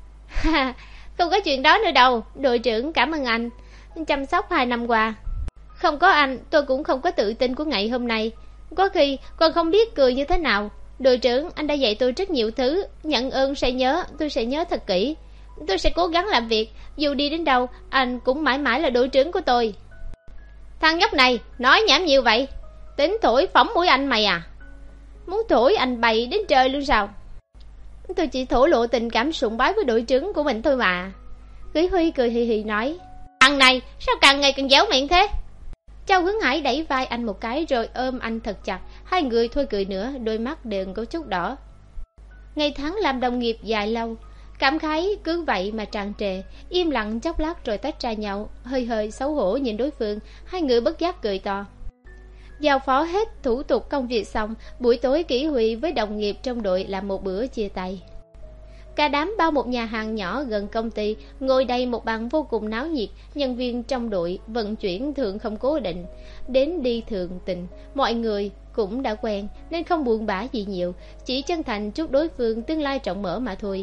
S1: Không có chuyện đó nữa đâu, đội trưởng cảm ơn anh chăm sóc hai năm qua. Không có anh tôi cũng không có tự tin của ngày hôm nay, có khi còn không biết cười như thế nào. Đội trưởng, anh đã dạy tôi rất nhiều thứ, nhận ơn sẽ nhớ, tôi sẽ nhớ thật kỹ. Tôi sẽ cố gắng làm việc, dù đi đến đâu anh cũng mãi mãi là đội trưởng của tôi. Thằng nhóc này nói nhảm nhiều vậy, tính thổi phỏng mũi anh mày à? Muốn thổi anh bày đến trời luôn sao? Tôi chỉ thổ lộ tình cảm sùng bái với đội trưởng của mình thôi mà. Kỷ Huy cười hì hì nói. Thằng này sao càng ngày càng dẻo miệng thế? Châu Hướng Hải đẩy vai anh một cái rồi ôm anh thật chặt. Hai người thôi cười nữa, đôi mắt đều có chút đỏ. Ngày tháng làm đồng nghiệp dài lâu, cảm khái cứ vậy mà tràn trề. Im lặng chốc lát rồi tách ra nhau, hơi hơi xấu hổ nhìn đối phương. Hai người bất giác cười to. Giao phó hết thủ tục công việc xong, buổi tối Kỷ Huy với đồng nghiệp trong đội làm một bữa chia tay. Cả đám bao một nhà hàng nhỏ gần công ty, ngồi đây một bàn vô cùng náo nhiệt. Nhân viên trong đội vận chuyển thường không cố định, đến đi thường tình. Mọi người cũng đã quen nên không buồn bã gì nhiều, chỉ chân thành chúc đối phương tương lai rộng mở mà thôi.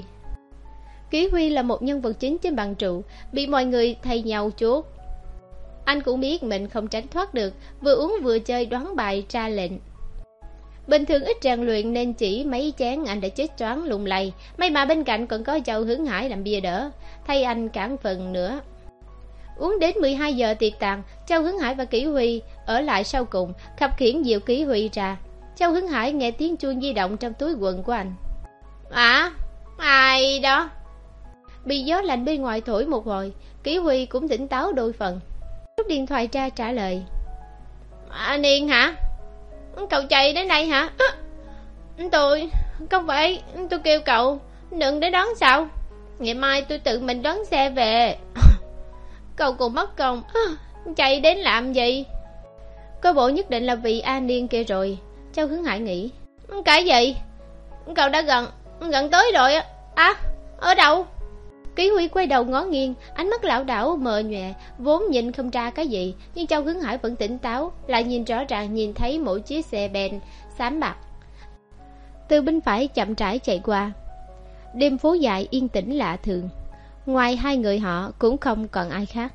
S1: Kỷ Huy là một nhân vật chính trên bàn trụ, bị mọi người thay nhau chốt. Anh cũng biết mình không tránh thoát được, vừa uống vừa chơi đoán bài ra lệnh. Bình thường ít rèn luyện nên chỉ mấy chén anh đã chết choáng lung lay. May mà bên cạnh còn có Châu Hướng Hải làm bia đỡ, thay anh cản phần nữa. Uống đến mười hai giờ tiệc tàn, Châu Hướng Hải và Kỷ Huy ở lại sau cùng, khập khiễng dìu Kỷ Huy ra. Châu Hướng Hải nghe tiếng chuông di động trong túi quần của anh. À, ai đó? Bị gió lạnh bên ngoài thổi một hồi, Kỷ Huy cũng tỉnh táo đôi phần. Rút điện thoại ra trả lời. À, Niên hả? Cậu chạy đến đây hả? À, tôi không phải, tôi kêu cậu đừng để đón sao? Ngày mai tôi tự mình đón xe về. Cậu còn mất công à, chạy đến làm gì? Coi bộ nhất định là vì A Niên kia rồi. Châu Hướng Hải nghĩ. Cái gì? Cậu đã gần gần tới rồi á. À, ở đâu? Kỷ Huy quay đầu ngó nghiêng, ánh mắt lão đảo mờ nhòe, vốn nhìn không ra cái gì, nhưng Châu Hướng Hải vẫn tỉnh táo, lại nhìn rõ ràng nhìn thấy mỗi chiếc xe ben xám bạc từ bên phải chậm rãi chạy qua. Đêm phố dài yên tĩnh lạ thường, ngoài hai người họ cũng không còn ai khác.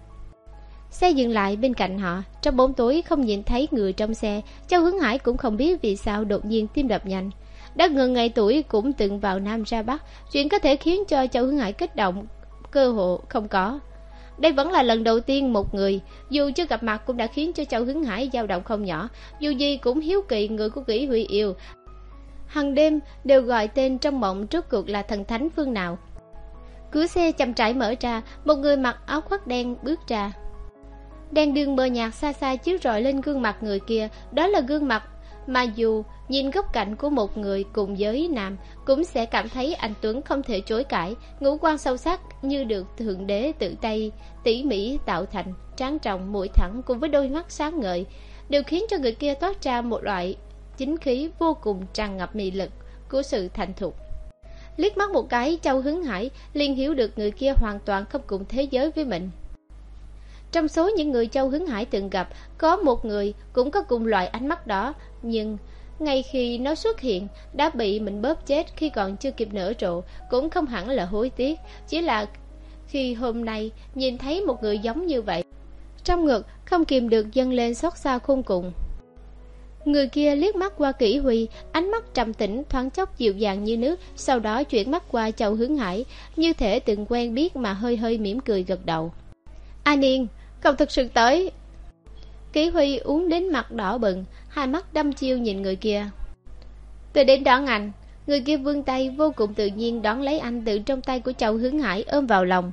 S1: Xe dừng lại bên cạnh họ, trong bóng tối không nhìn thấy người trong xe. Châu Hướng Hải cũng không biết vì sao đột nhiên tim đập nhanh. Đã ngần ngày tuổi cũng từng vào Nam ra Bắc, chuyện có thể khiến cho Châu Hướng Hải kích động cơ hội không có. Đây vẫn là lần đầu tiên một người, dù chưa gặp mặt cũng đã khiến cho Châu Hứng Hải dao động không nhỏ. Dù gì cũng hiếu kỳ người của Kỷ Huy yêu. Hằng đêm đều gọi tên trong mộng rốt cuộc là thần thánh phương nào. Cửa xe chậm rãi mở ra, một người mặc áo khoác đen bước ra. Đèn đường mờ nhạt xa xa chiếu rọi lên gương mặt người kia. Đó là gương mặt mà dù nhìn góc cạnh của một người cùng giới nam cũng sẽ cảm thấy anh tuấn không thể chối cãi. Ngũ quan sâu sắc như được thượng đế tự tay tỉ mỉ tạo thành, trán trọng mũi thẳng cùng với đôi mắt sáng ngời đều khiến cho người kia toát ra một loại chính khí vô cùng tràn ngập mị lực của sự thành thục. Liếc mắt một cái, Châu Hứng Hải liền hiểu được người kia hoàn toàn không cùng thế giới với mình. Trong số những người Châu Hứng Hải từng gặp, có một người cũng có cùng loại ánh mắt đó, nhưng ngay khi nó xuất hiện đã bị mình bóp chết khi còn chưa kịp nở rộ. Cũng không hẳn là hối tiếc, chỉ là khi hôm nay nhìn thấy một người giống như vậy, trong ngực không kìm được dâng lên xót xa khôn cùng. Người kia liếc mắt qua Kỷ Huy, ánh mắt trầm tĩnh thoáng chốc dịu dàng như nước, sau đó chuyển mắt qua Châu Hứng Hải, như thể từng quen biết mà hơi hơi mỉm cười gật đầu. A Niên, cậu thực sự tới. Kỷ Huy uống đến mặt đỏ bừng, hai mắt đăm chiêu nhìn người kia. Tôi đến đón anh. Người kia vươn tay vô cùng tự nhiên đón lấy anh từ trong tay của Châu Hứng Hải, ôm vào lòng.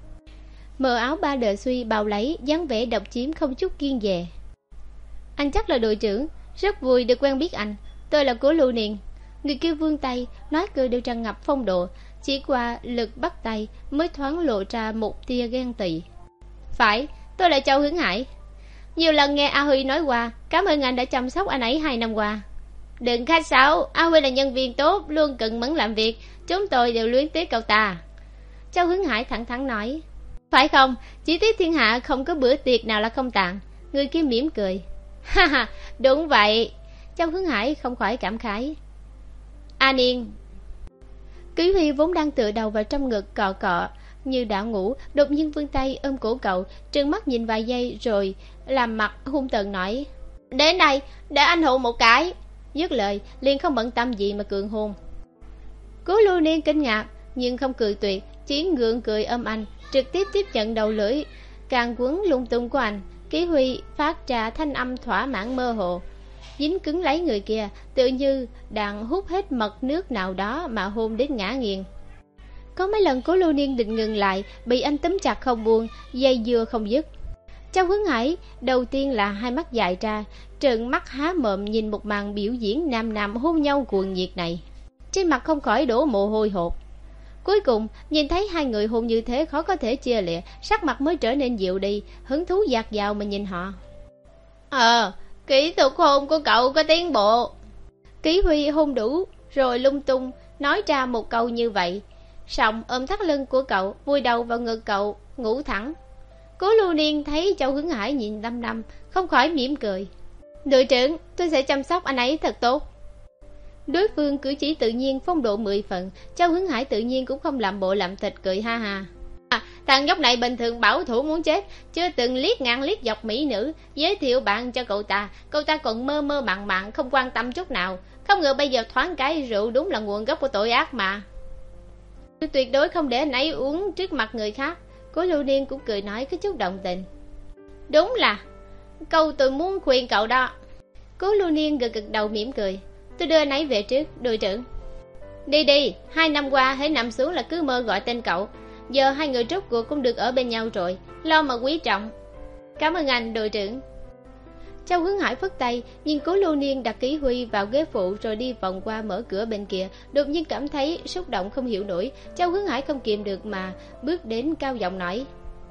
S1: Mờ áo ba đờ suy bao lấy, dáng vẻ độc chiếm không chút kiêng dè. Anh chắc là đội trưởng, rất vui được quen biết anh. Tôi là Cố Lưu Niên. Người kia vươn tay, nói cười đều tràn ngập phong độ, chỉ qua lực bắt tay mới thoáng lộ ra một tia ghen tị. Phải, tôi là Châu Hứng Hải. Nhiều lần nghe A Huy nói qua, cảm ơn anh đã chăm sóc anh ấy hai năm qua. Đừng khách sáo, A Huy là nhân viên tốt, luôn cần mẫn làm việc, chúng tôi đều luyến tiếc cậu ta. Châu Hứng Hải thẳng thắn nói. Phải không, chỉ tiếc thiên hạ không có bữa tiệc nào là không tàn. Người kia mỉm cười. Ha ha, đúng vậy. Châu Hứng Hải không khỏi cảm khái. A Niên. Kỷ Huy vốn đang tựa đầu vào trong ngực cọ cọ như đã ngủ, đột nhiên vươn tay ôm cổ cậu, trừng mắt nhìn vài giây rồi làm mặt hung tợn nói. Đến đây, để anh hôn một cái. Dứt lời liền không bận tâm gì mà cường hôn. Cố Lưu Niên kinh ngạc nhưng không cười tuyệt, chỉ ngượng cười ôm anh, trực tiếp tiếp nhận đầu lưỡi càng quấn lung tung của anh. Kỷ Huy phát ra thanh âm thỏa mãn mơ hồ, dính cứng lấy người kia, tự như đang hút hết mật nước nào đó mà hôn đến ngã nghiêng. Có mấy lần Cố Lưu Niên định ngừng lại, bị anh túm chặt không buông, dây dưa không dứt. Châu Hứng Hải đầu tiên là hai mắt dại ra, trợn mắt há mồm nhìn một màn biểu diễn nam nam hôn nhau cuồng nhiệt này, trên mặt không khỏi đổ mồ hôi hột. Cuối cùng nhìn thấy hai người hôn như thế khó có thể chia lìa, sắc mặt mới trở nên dịu đi, hứng thú dạt dào mà nhìn họ. Ờ, kỹ thuật hôn của cậu có tiến bộ. Kỷ Huy hôn đủ rồi lung tung nói ra một câu như vậy, xong ôm thắt lưng của cậu, vùi đầu vào ngực cậu, ngủ thẳng. Cố Lưu Niên thấy Châu Hứng Hải nhìn đăm đăm, không khỏi mỉm cười. Đội trưởng, tôi sẽ chăm sóc anh ấy thật tốt. Đối phương cử chỉ tự nhiên, phong độ mười phần, Châu Hứng Hải tự nhiên cũng không làm bộ làm thịt, cười ha ha. À, thằng nhóc này bình thường bảo thủ muốn chết, chưa từng liếc ngang liếc dọc mỹ nữ, giới thiệu bạn cho cậu ta, cậu ta còn mơ mơ màng màng không quan tâm chút nào. Không ngờ bây giờ thoáng cái rượu đúng là nguồn gốc của tội ác mà. Tôi tuyệt đối không để anh ấy uống trước mặt người khác. Cố Lưu Niên cũng cười nói có chút đồng tình. Đúng là câu tôi muốn khuyên cậu đó. Cố Lưu Niên gật gật đầu mỉm cười. Tôi đưa anh ấy về trước, đội trưởng. Đi đi, hai năm qua hãy nằm xuống là cứ mơ gọi tên cậu. Giờ hai người rốt cuộc cũng được ở bên nhau rồi, lo mà quý trọng. Cảm ơn anh, đội trưởng. Châu Hứng Hải phất tay, nhìn Cố Lưu Niên đặt Kỷ Huy vào ghế phụ rồi đi vòng qua mở cửa bên kia, đột nhiên cảm thấy xúc động không hiểu nổi. Châu Hứng Hải không kìm được mà bước đến cao giọng nói.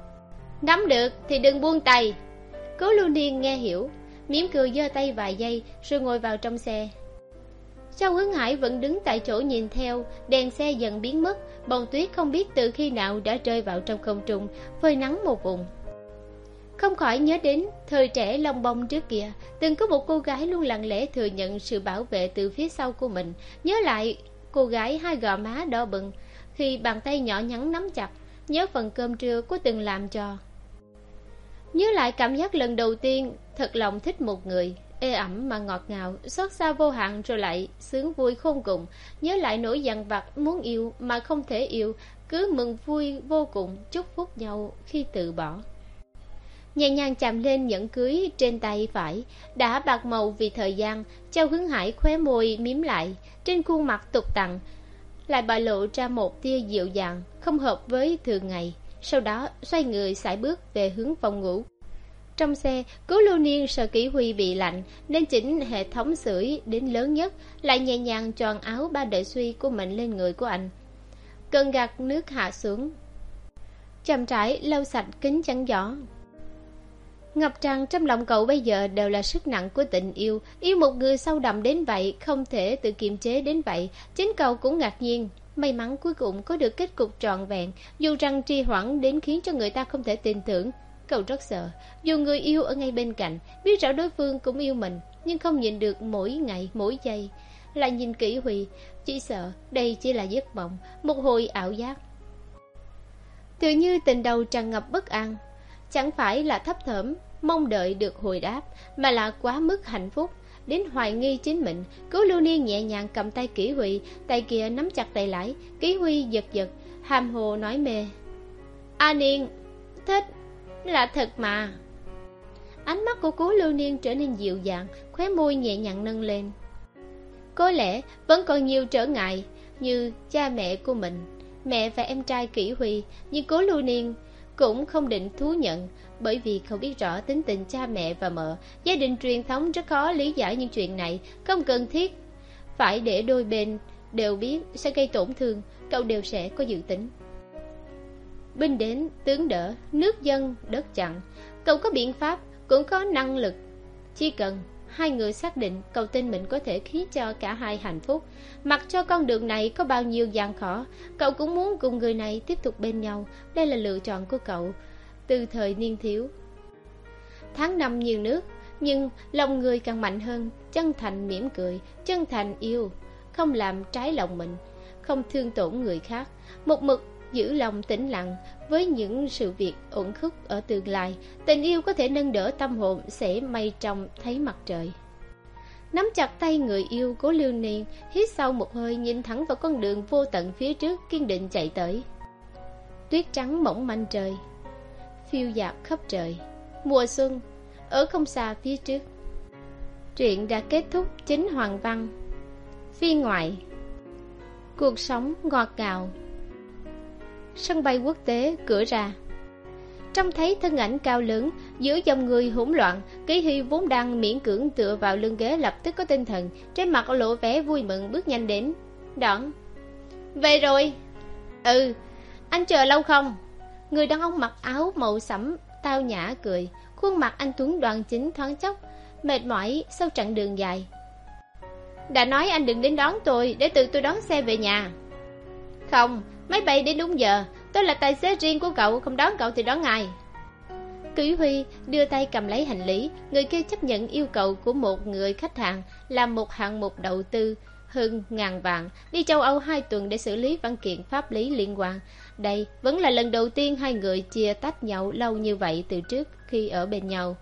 S1: Nắm được thì đừng buông tay. Cố Lưu Niên nghe hiểu, mỉm cười giơ tay vài giây rồi ngồi vào trong xe. Châu Hứng Hải vẫn đứng tại chỗ nhìn theo, đèn xe dần biến mất, bông tuyết không biết từ khi nào đã rơi vào trong không trung, phơi nắng một vùng. Không khỏi nhớ đến thời trẻ lông bông trước kia, từng có một cô gái luôn lặng lẽ thừa nhận sự bảo vệ từ phía sau của mình. Nhớ lại cô gái hai gò má đỏ bừng khi bàn tay nhỏ nhắn nắm chặt, nhớ phần cơm trưa cô từng làm cho. Nhớ lại cảm giác lần đầu tiên thật lòng thích một người, ê ẩm mà ngọt ngào, xót xa vô hạn rồi lại sướng vui khôn cùng. Nhớ lại nỗi dằn vặt muốn yêu mà không thể yêu, cứ mừng vui vô cùng, chúc phúc nhau khi từ bỏ. Nhẹ nhàng chạm lên nhẫn cưới trên tay phải, đã bạc màu vì thời gian. Châu Hướng Hải khóe môi mím lại, trên khuôn mặt tục tằng lại bại lộ ra một tia dịu dàng, không hợp với thường ngày. Sau đó xoay người sải bước về hướng phòng ngủ. Trong xe, Cố Lưu Niên sợ Kỷ Huy bị lạnh nên chỉnh hệ thống sưởi đến lớn nhất, lại nhẹ nhàng choàng áo ba đợi suy của mình lên người của anh. Cơn gạt nước hạ xuống, chậm rãi lau sạch kính chắn gió. Ngập tràn trong lòng cậu bây giờ đều là sức nặng của tình yêu. Yêu một người sâu đậm đến vậy, không thể tự kiềm chế đến vậy. Chính cậu cũng ngạc nhiên. May mắn cuối cùng có được kết cục trọn vẹn, dù rằng trì hoãn đến khiến cho người ta không thể tin tưởng. Cậu rất sợ, dù người yêu ở ngay bên cạnh, biết rõ đối phương cũng yêu mình, nhưng không nhìn được mỗi ngày, mỗi giây. Lại nhìn Kỷ Huy, chỉ sợ đây chỉ là giấc mộng, một hồi ảo giác. Tự như tình đầu tràn ngập bất an, chẳng phải là thấp thởm mong đợi được hồi đáp, mà là quá mức hạnh phúc đến hoài nghi chính mình. Cố Lưu Niên nhẹ nhàng cầm tay Kỷ Huy, tay kia nắm chặt tay lái. Kỷ Huy giật giật, hàm hồ nói mê: A Niên, thích, là thật mà. Ánh mắt của Cố Lưu Niên trở nên dịu dàng, khóe môi nhẹ nhàng nâng lên. Có lẽ vẫn còn nhiều trở ngại, như cha mẹ của mình, mẹ và em trai Kỷ Huy, nhưng Cố Lưu Niên cũng không định thú nhận, bởi vì không biết rõ tính tình cha mẹ và mợ. Gia đình truyền thống rất khó lý giải những chuyện này, không cần thiết phải để đôi bên đều biết sẽ gây tổn thương, cậu đều sẽ có dự tính. Binh đến tướng đỡ, nước dâng đất chặn, cậu có biện pháp, cũng có năng lực. Chỉ cần hai người xác định cậu tin mình có thể khiến cho cả hai hạnh phúc. Mặc cho con đường này có bao nhiêu gian khó, cậu cũng muốn cùng người này tiếp tục bên nhau. Đây là lựa chọn của cậu từ thời niên thiếu. Tháng năm như nước, nhưng lòng người càng mạnh hơn. Chân thành mỉm cười, chân thành yêu, không làm trái lòng mình, không thương tổn người khác, một mực giữ lòng tĩnh lặng với những sự việc uẩn khúc ở tương lai. Tình yêu có thể nâng đỡ tâm hồn, sẽ mây trong thấy mặt trời. Nắm chặt tay người yêu, Cố Lưu Niên hít sâu một hơi, nhìn thẳng vào con đường vô tận phía trước, kiên định chạy tới. Tuyết trắng mỏng manh trời, phiêu dạt khắp trời. Mùa xuân ở không xa phía trước. Truyện đã kết thúc. Chính Hoàng Văn. Phiên ngoại. Cuộc sống ngọt ngào. Sân bay quốc tế cửa ra. Trông thấy thân ảnh cao lớn giữa dòng người hỗn loạn, Kỷ Huy vốn đang miễn cưỡng tựa vào lưng ghế lập tức có tinh thần, trên mặt lộ vẻ vui mừng, bước nhanh đến đón. Về rồi. Ừ, anh chờ lâu không? Người đàn ông mặc áo màu sẫm tao nhã cười, khuôn mặt anh tuấn đoan chính thoáng chốc mệt mỏi sau chặng đường dài. Đã nói anh đừng đến đón tôi, để tự tôi đón xe về nhà. Không, máy bay đến đúng giờ, tôi là tài xế riêng của cậu, không đón cậu thì đón ai? Kỷ Huy đưa tay cầm lấy hành lý. Người kia chấp nhận yêu cầu của một người khách hàng, làm một hạng mục đầu tư hơn ngàn vạn, đi châu Âu hai tuần để xử lý văn kiện pháp lý liên quan. Đây vẫn là lần đầu tiên hai người chia tách nhau lâu như vậy từ trước khi ở bên nhau.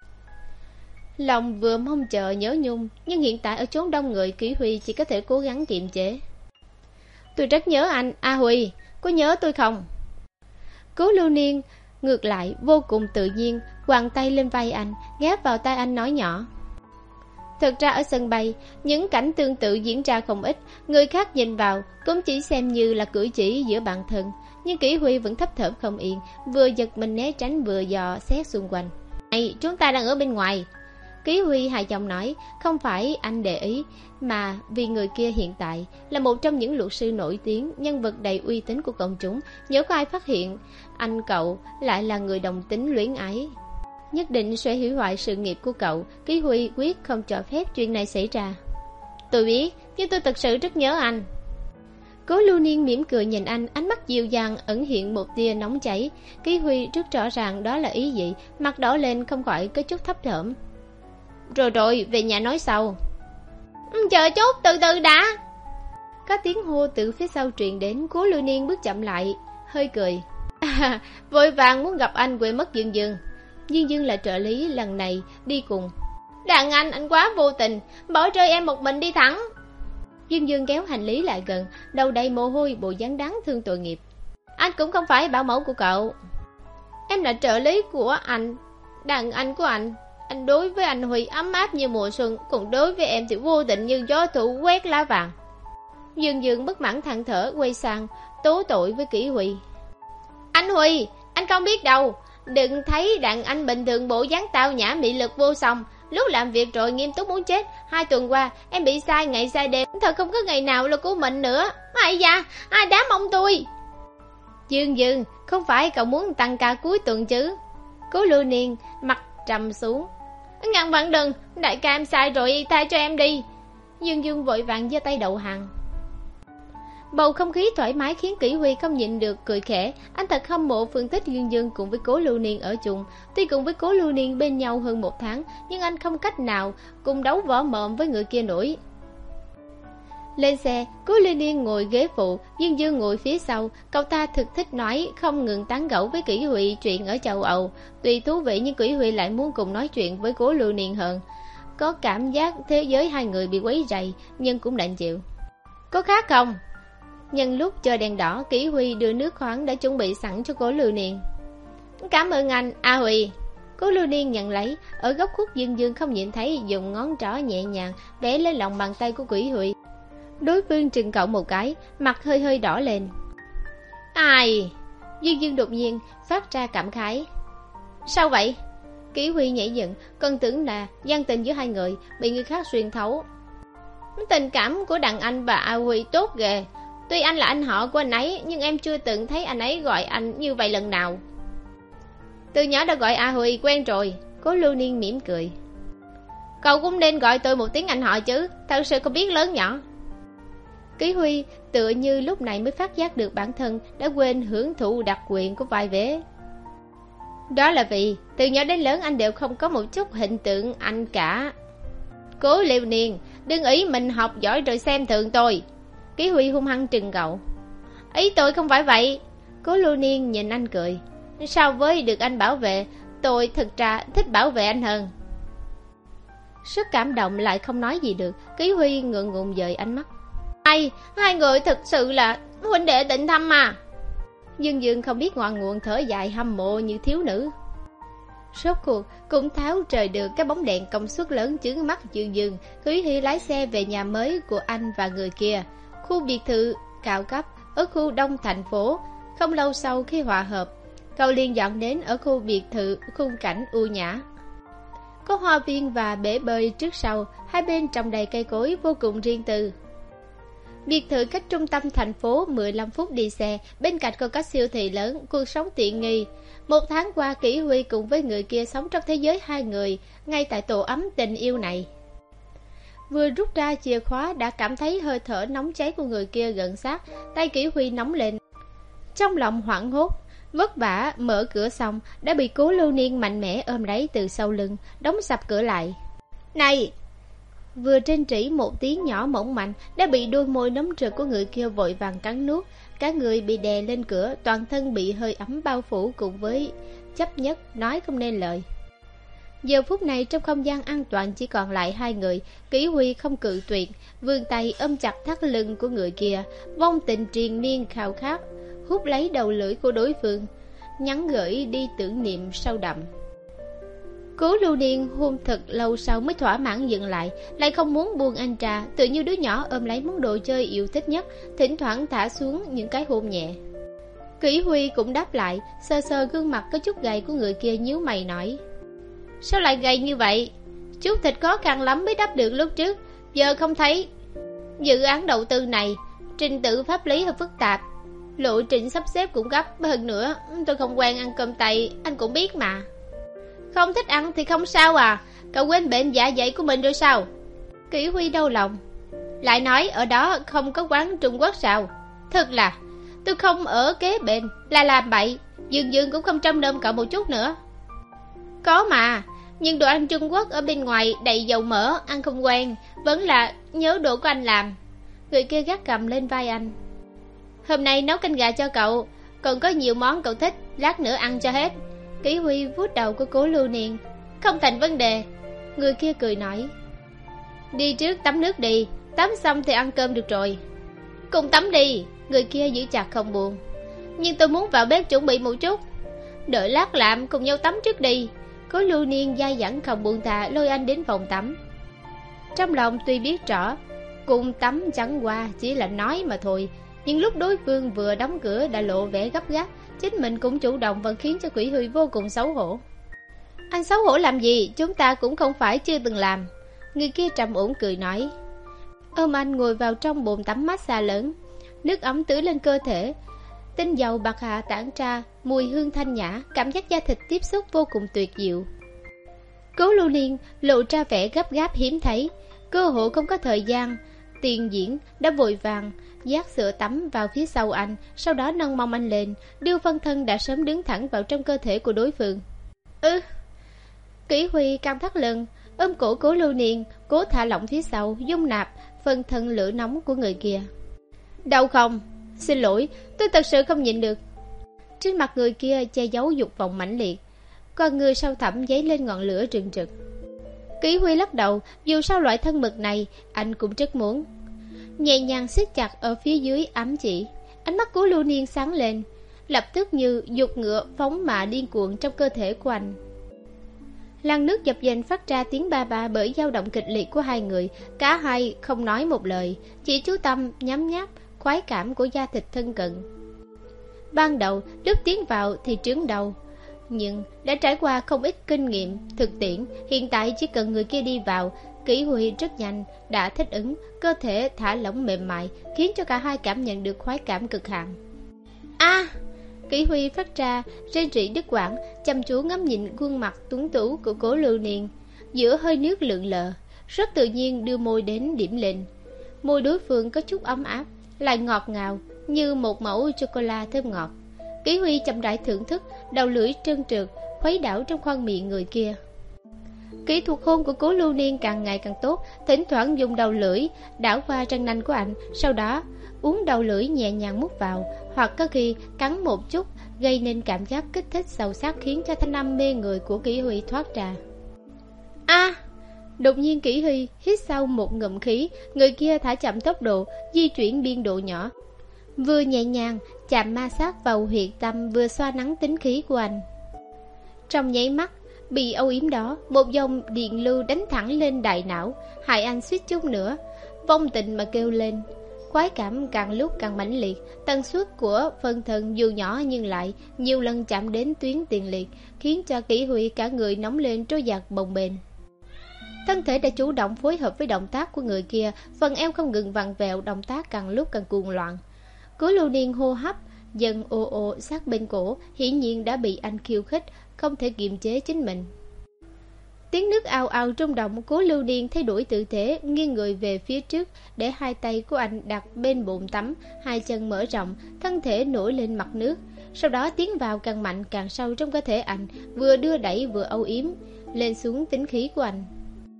S1: Lòng vừa mong chờ nhớ nhung, nhưng hiện tại ở chốn đông người, Kỷ Huy chỉ có thể cố gắng kiềm chế. Tôi rất nhớ anh, A Huy, có nhớ tôi không? Cố Lưu Niên ngược lại vô cùng tự nhiên, quàng tay lên vai anh, ghép vào tai anh nói nhỏ. Thật ra ở sân bay, những cảnh tương tự diễn ra không ít. Người khác nhìn vào cũng chỉ xem như là cử chỉ giữa bạn thân, nhưng Kỷ Huy vẫn thấp thởm không yên, vừa giật mình né tránh vừa dò xét xung quanh. Này, chúng ta đang ở bên ngoài. Kỷ Huy hài giọng nói, không phải anh để ý, mà vì người kia hiện tại là một trong những luật sư nổi tiếng, nhân vật đầy uy tín của công chúng. Nếu có ai phát hiện anh cậu lại là người đồng tính luyến ái, nhất định sẽ hủy hoại sự nghiệp của cậu. Kỷ Huy quyết không cho phép chuyện này xảy ra. Tôi biết, nhưng tôi thật sự rất nhớ anh. Cố Lưu Niên mỉm cười nhìn anh, ánh mắt dịu dàng ẩn hiện một tia nóng cháy. Kỷ Huy rất rõ ràng đó là ý gì, mặt đỏ lên không khỏi có chút thấp thởm. Rồi rồi, về nhà nói sau. Chờ chút, từ từ đã. Có tiếng hô từ phía sau truyền đến. Cố Lưu Niên bước chậm lại, hơi cười. À, vội vàng muốn gặp anh, quên mất Dương Dương. Dương Dương là trợ lý lần này đi cùng. Đàn anh, anh quá vô tình, bỏ rơi em một mình đi thẳng. Dương Dương kéo hành lý lại gần, đầu đầy mồ hôi, bộ dáng đáng thương tội nghiệp. Anh cũng không phải bảo mẫu của cậu. Em là trợ lý của anh. Đàn anh của anh. Anh đối với anh Huy ấm áp như mùa xuân, còn đối với em thì vô tình như gió thụ quét lá vàng. Dương Dương bất mãn than thở quay sang tố tội với Kỷ Huy. Anh Huy, anh không biết đâu. Đừng thấy đàn anh bình thường bộ dáng tao nhã mị lực vô song, lúc làm việc rồi nghiêm túc muốn chết. Hai tuần qua em bị sai ngày sai đêm, thật không có ngày nào là của mình nữa. Ai da, ai đá mông tôi. Dương Dương, không phải cậu muốn tăng ca cuối tuần chứ? Cố Lưu Niên mặt trầm xuống. Ngàn vạn đừng, đại ca em sai rồi, tha cho em đi. Dương Dương vội vàng giơ tay đầu hàng. Bầu không khí thoải mái khiến Kỷ Huy không nhịn được cười khẽ. Anh thật hâm mộ Phương Tích Dương Dương cùng với Cố Lưu Niên ở chung. Tuy cùng với Cố Lưu Niên bên nhau hơn một tháng, nhưng anh không cách nào cùng đấu võ mồm với người kia nổi. Lên xe, Cố Lưu Niên ngồi ghế phụ, Dương Dương ngồi phía sau. Cậu ta thực thích nói, không ngừng tán gẫu với Kỷ Huy chuyện ở châu Âu. Tuy thú vị nhưng Kỷ Huy lại muốn cùng nói chuyện với Cố Lưu Niên hơn. Có cảm giác thế giới hai người bị quấy rầy, nhưng cũng đành chịu. Có khác không? Nhân lúc chờ đèn đỏ, Kỷ Huy đưa nước khoáng đã chuẩn bị sẵn cho Cố Lưu Niên. Cảm ơn anh, A Huy. Cố Lưu Niên nhận lấy. Ở góc khuất Dương Dương không nhìn thấy, dùng ngón trỏ nhẹ nhàng vẽ lên lòng bàn tay của Kỷ Huy. Đối phương trừng cậu một cái, mặt hơi hơi đỏ lên. Ai? Dương Dương đột nhiên phát ra cảm khái. Sao vậy? Kỷ Huy nhảy dựng, còn tưởng là gian tình giữa hai người bị người khác xuyên thấu. Tình cảm của đàn anh và A Huy tốt ghê. Tuy anh là anh họ của anh ấy, nhưng em chưa từng thấy anh ấy gọi anh như vậy lần nào. Từ nhỏ đã gọi A Huy quen rồi. Cố Lưu Niên mỉm cười. Cậu cũng nên gọi tôi một tiếng anh họ chứ, thật sự không biết lớn nhỏ. Kỷ Huy tựa như lúc này mới phát giác được bản thân đã quên hưởng thụ đặc quyền của vai vế. Đó là vì từ nhỏ đến lớn anh đều không có một chút hình tượng anh cả. Cố Lưu Niên, đừng ý mình học giỏi rồi xem thường tôi. Kỷ Huy hung hăng trừng cậu. Ý tôi không phải vậy. Cố Lưu Niên nhìn anh cười. So với được anh bảo vệ, tôi thực ra thích bảo vệ anh hơn. Rất cảm động lại không nói gì được. Kỷ Huy ngượng ngùng dời ánh mắt. Ai, hai người thực sự là huynh đệ tình thâm mà. Dương Dương không biết ngoan nguồn thở dài hâm mộ như thiếu nữ. Rốt cuộc cũng tháo trời được cái bóng đèn công suất lớn chướng mắt Dương Dương. Kỷ Huy lái xe về nhà mới của anh và người kia, khu biệt thự cao cấp ở khu đông thành phố. Không lâu sau khi hòa hợp, cậu liền dọn đến ở khu biệt thự khung cảnh u nhã, có hoa viên và bể bơi trước sau, hai bên trồng đầy cây cối vô cùng riêng tư. Biệt thự cách trung tâm thành phố mười lăm phút đi xe, bên cạnh còn có siêu thị lớn, cuộc sống tiện nghi. Một tháng qua, Kỷ Huy cùng với người kia sống trong thế giới hai người, ngay tại tổ ấm tình yêu này. Vừa rút ra chìa khóa đã cảm thấy hơi thở nóng cháy của người kia gần sát, tay Kỷ Huy nóng lên. Trong lòng hoảng hốt, vất vả mở cửa xong, đã bị Cố Lưu Niên mạnh mẽ ôm lấy từ sau lưng, đóng sập cửa lại. Này! Vừa trên trĩ một tiếng nhỏ mỏng mạnh, đã bị đôi môi nóng rực của người kia vội vàng cắn nuốt. Cả người bị đè lên cửa, toàn thân bị hơi ấm bao phủ cùng với chấp nhất nói không nên lời. Giờ phút này trong không gian an toàn chỉ còn lại hai người. Kỷ Huy không cự tuyệt, vươn tay ôm chặt thắt lưng của người kia, vong tình triền miên khao khát hút lấy đầu lưỡi của đối phương, nhắn gửi đi tưởng niệm sâu đậm. Cố Lưu Niên hôn thật lâu sau mới thỏa mãn dừng lại, lại không muốn buông anh ra, tự như đứa nhỏ ôm lấy món đồ chơi yêu thích nhất, thỉnh thoảng thả xuống những cái hôn nhẹ. Kỷ Huy cũng đáp lại, sờ sờ gương mặt có chút gầy của người kia, nhíu mày nói: Sao lại gầy như vậy? Chút thịt khó khăn lắm mới đắp được lúc trước, giờ không thấy. Dự án đầu tư này, trình tự pháp lý hơi phức tạp, lộ trình sắp xếp cũng gấp, hơn nữa tôi không quen ăn cơm Tây, anh cũng biết mà. Không thích ăn thì không sao à, cậu quên bệnh dạ dày của mình rồi sao? Kỷ Huy đau lòng, lại nói ở đó không có quán Trung Quốc sao? Thật là, tôi không ở kế bên là làm bậy, Dương Dương cũng không trông nom cậu một chút nữa. Có mà, nhưng đồ ăn Trung Quốc ở bên ngoài đầy dầu mỡ, ăn không quen, vẫn là nhớ đồ của anh làm. Người kia gác cầm lên vai anh. Hôm nay nấu canh gà cho cậu, còn có nhiều món cậu thích, lát nữa ăn cho hết. Kỷ Huy vuốt đầu của Cố Lưu Niên. Không thành vấn đề. Người kia cười nói: Đi trước tắm nước đi, tắm xong thì ăn cơm được rồi. Cùng tắm đi. Người kia giữ chặt không buồn. Nhưng tôi muốn vào bếp chuẩn bị một chút. Đợi lát làm, cùng nhau tắm trước đi. Cố Lưu Niên dai dẳng không buông thà lôi anh đến phòng tắm. Trong lòng tuy biết rõ cùng tắm chẳng qua chỉ là nói mà thôi, nhưng lúc đối phương vừa đóng cửa đã lộ vẻ gấp gáp, chính mình cũng chủ động vẫn khiến cho Kỷ Huy vô cùng xấu hổ. Anh xấu hổ làm gì, chúng ta cũng không phải chưa từng làm. Người kia trầm ổn cười nói. Ôm anh ngồi vào trong bồn tắm massage lớn. Nước ấm tưới lên cơ thể, tinh dầu bạc hà tản ra mùi hương thanh nhã, cảm giác da thịt tiếp xúc vô cùng tuyệt diệu. Cố Lưu Niên lộ ra vẻ gấp gáp hiếm thấy, cơ hội không có thời gian tiền diễn, đã vội vàng dát sữa tắm vào phía sau anh, sau đó nâng mông anh lên, đưa phân thân đã sớm đứng thẳng vào trong cơ thể của đối phương. Ư Kỷ Huy căng thắt lưng, ôm cổ Cố Lưu Niên, cố thả lỏng phía sau, dung nạp phân thân lửa nóng của người kia. Đau không? Xin lỗi, tôi thật sự không nhịn được. Trên mặt người kia che giấu dục vọng mãnh liệt, còn người sâu thẳm dấy lên ngọn lửa rừng rực. Kỷ Huy lắc đầu, dù sao loại thân mật này anh cũng rất muốn. Nhẹ nhàng siết chặt ở phía dưới ám chỉ. Ánh mắt của Lưu Niên sáng lên, lập tức như dục ngựa phóng mạ điên cuồng trong cơ thể của anh. Làn nước dập dềnh phát ra tiếng ba ba bởi dao động kịch liệt của hai người. Cả hai không nói một lời, chỉ chú tâm nhấm nháp khoái cảm của da thịt thân cận. Ban đầu lúc tiến vào thì trướng đầu, nhưng đã trải qua không ít kinh nghiệm thực tiễn, hiện tại chỉ cần người kia đi vào, Kỷ Huy rất nhanh đã thích ứng, cơ thể thả lỏng mềm mại, khiến cho cả hai cảm nhận được khoái cảm cực hạn. A! Kỷ Huy phát ra rên rỉ đứt quãng, chăm chú ngắm nhìn khuôn mặt tuấn tú của Cố Lưu Niên, giữa hơi nước lượn lờ, rất tự nhiên đưa môi đến điểm lên. Môi đối phương có chút ấm áp, lại ngọt ngào như một mẩu chocolate thơm ngọt. Kỷ Huy chậm rãi thưởng thức, đầu lưỡi trơn trượt khuấy đảo trong khoang miệng người kia. Kỹ thuật hôn của Cố Lưu Niên càng ngày càng tốt, thỉnh thoảng dùng đầu lưỡi đảo qua răng nanh của anh, sau đó uống đầu lưỡi nhẹ nhàng mút vào, hoặc có khi cắn một chút, gây nên cảm giác kích thích sâu sắc, khiến cho thanh âm mê người của Kỷ Huy thoát ra. A! Đột nhiên Kỷ Huy hít sâu một ngụm khí, người kia thả chậm tốc độ, di chuyển biên độ nhỏ, vừa nhẹ nhàng chạm ma sát vào huyệt tâm, vừa xoa nắng tính khí của anh. Trong nháy mắt bị âu yếm đó, một dòng điện lưu đánh thẳng lên đại não, hại anh suýt chút nữa vong tình mà kêu lên. Khoái cảm càng lúc càng mãnh liệt, tần suất của phân thân dù nhỏ nhưng lại nhiều lần chạm đến tuyến tiền liệt, khiến cho Kỷ Huy cả người nóng lên trôi dạt bồng bềnh. Thân thể đã chủ động phối hợp với động tác của người kia, phần eo không ngừng vặn vẹo, động tác càng lúc càng cuồng loạn. Cố Lưu Niên hô hấp dần ồ ồ sát bên cổ, hiển nhiên đã bị anh khiêu khích, không thể kiềm chế chính mình. Tiếng nước ào ào rung động, Cố Lưu Niên thay đổi tư thế, nghiêng người về phía trước, để hai tay của anh đặt bên bồn tắm, hai chân mở rộng, thân thể nổi lên mặt nước, sau đó tiến vào càng mạnh càng sâu trong cơ thể anh, vừa đưa đẩy vừa âu yếm lên xuống tính khí của anh.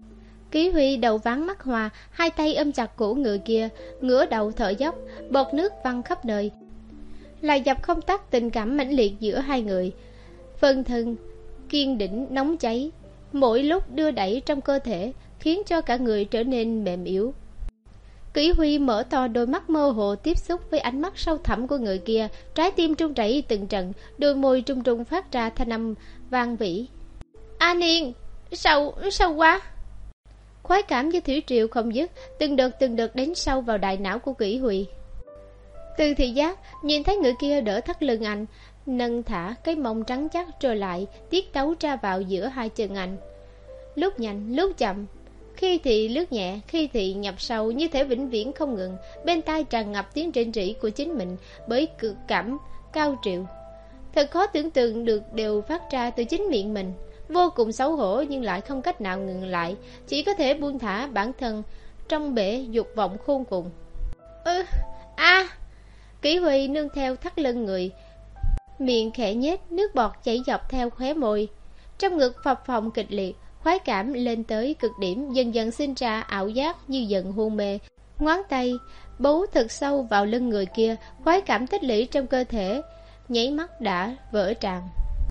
S1: Kỷ Huy đầu váng mắt hoa, hai tay ôm chặt cổ người kia, ngửa đầu thở dốc, bọt nước văng khắp nơi, lại dập không tắt tình cảm mãnh liệt giữa hai người. Phân thân kiên định nóng cháy, mỗi lúc đưa đẩy trong cơ thể, khiến cho cả người trở nên mềm yếu. Kỷ Huy mở to đôi mắt mơ hồ tiếp xúc với ánh mắt sâu thẳm của người kia, trái tim run rẩy từng trận, đôi môi trung trung phát ra thanh âm vang vĩ. A Niên, sâu, sâu quá. Khoái cảm như thủy triều không dứt, từng đợt từng đợt đánh sâu vào đại não của Kỷ Huy. Từ thị giác nhìn thấy người kia đỡ thắt lưng anh, nâng thả cái mông trắng chắc rồi lại tiết tấu ra vào giữa hai chân anh, lúc nhanh lúc chậm, khi thì lướt nhẹ, khi thì nhập sâu, như thể vĩnh viễn không ngừng. Bên tai tràn ngập tiếng rên rỉ của chính mình bởi cực cảm cao triệu, thật khó tưởng tượng được đều phát ra từ chính miệng mình. Vô cùng xấu hổ nhưng lại không cách nào ngừng lại, chỉ có thể buông thả bản thân trong bể dục vọng khôn cùng. Ư, a à. Kỷ Huy nương theo thắt lưng người, miệng khẽ nhếch, nước bọt chảy dọc theo khóe môi, trong ngực phập phồng kịch liệt, khoái cảm lên tới cực điểm, dần dần sinh ra ảo giác như dần hôn mê. Ngón tay bấu thật sâu vào lưng người kia, khoái cảm tích lũy trong cơ thể nháy mắt đã vỡ tràn.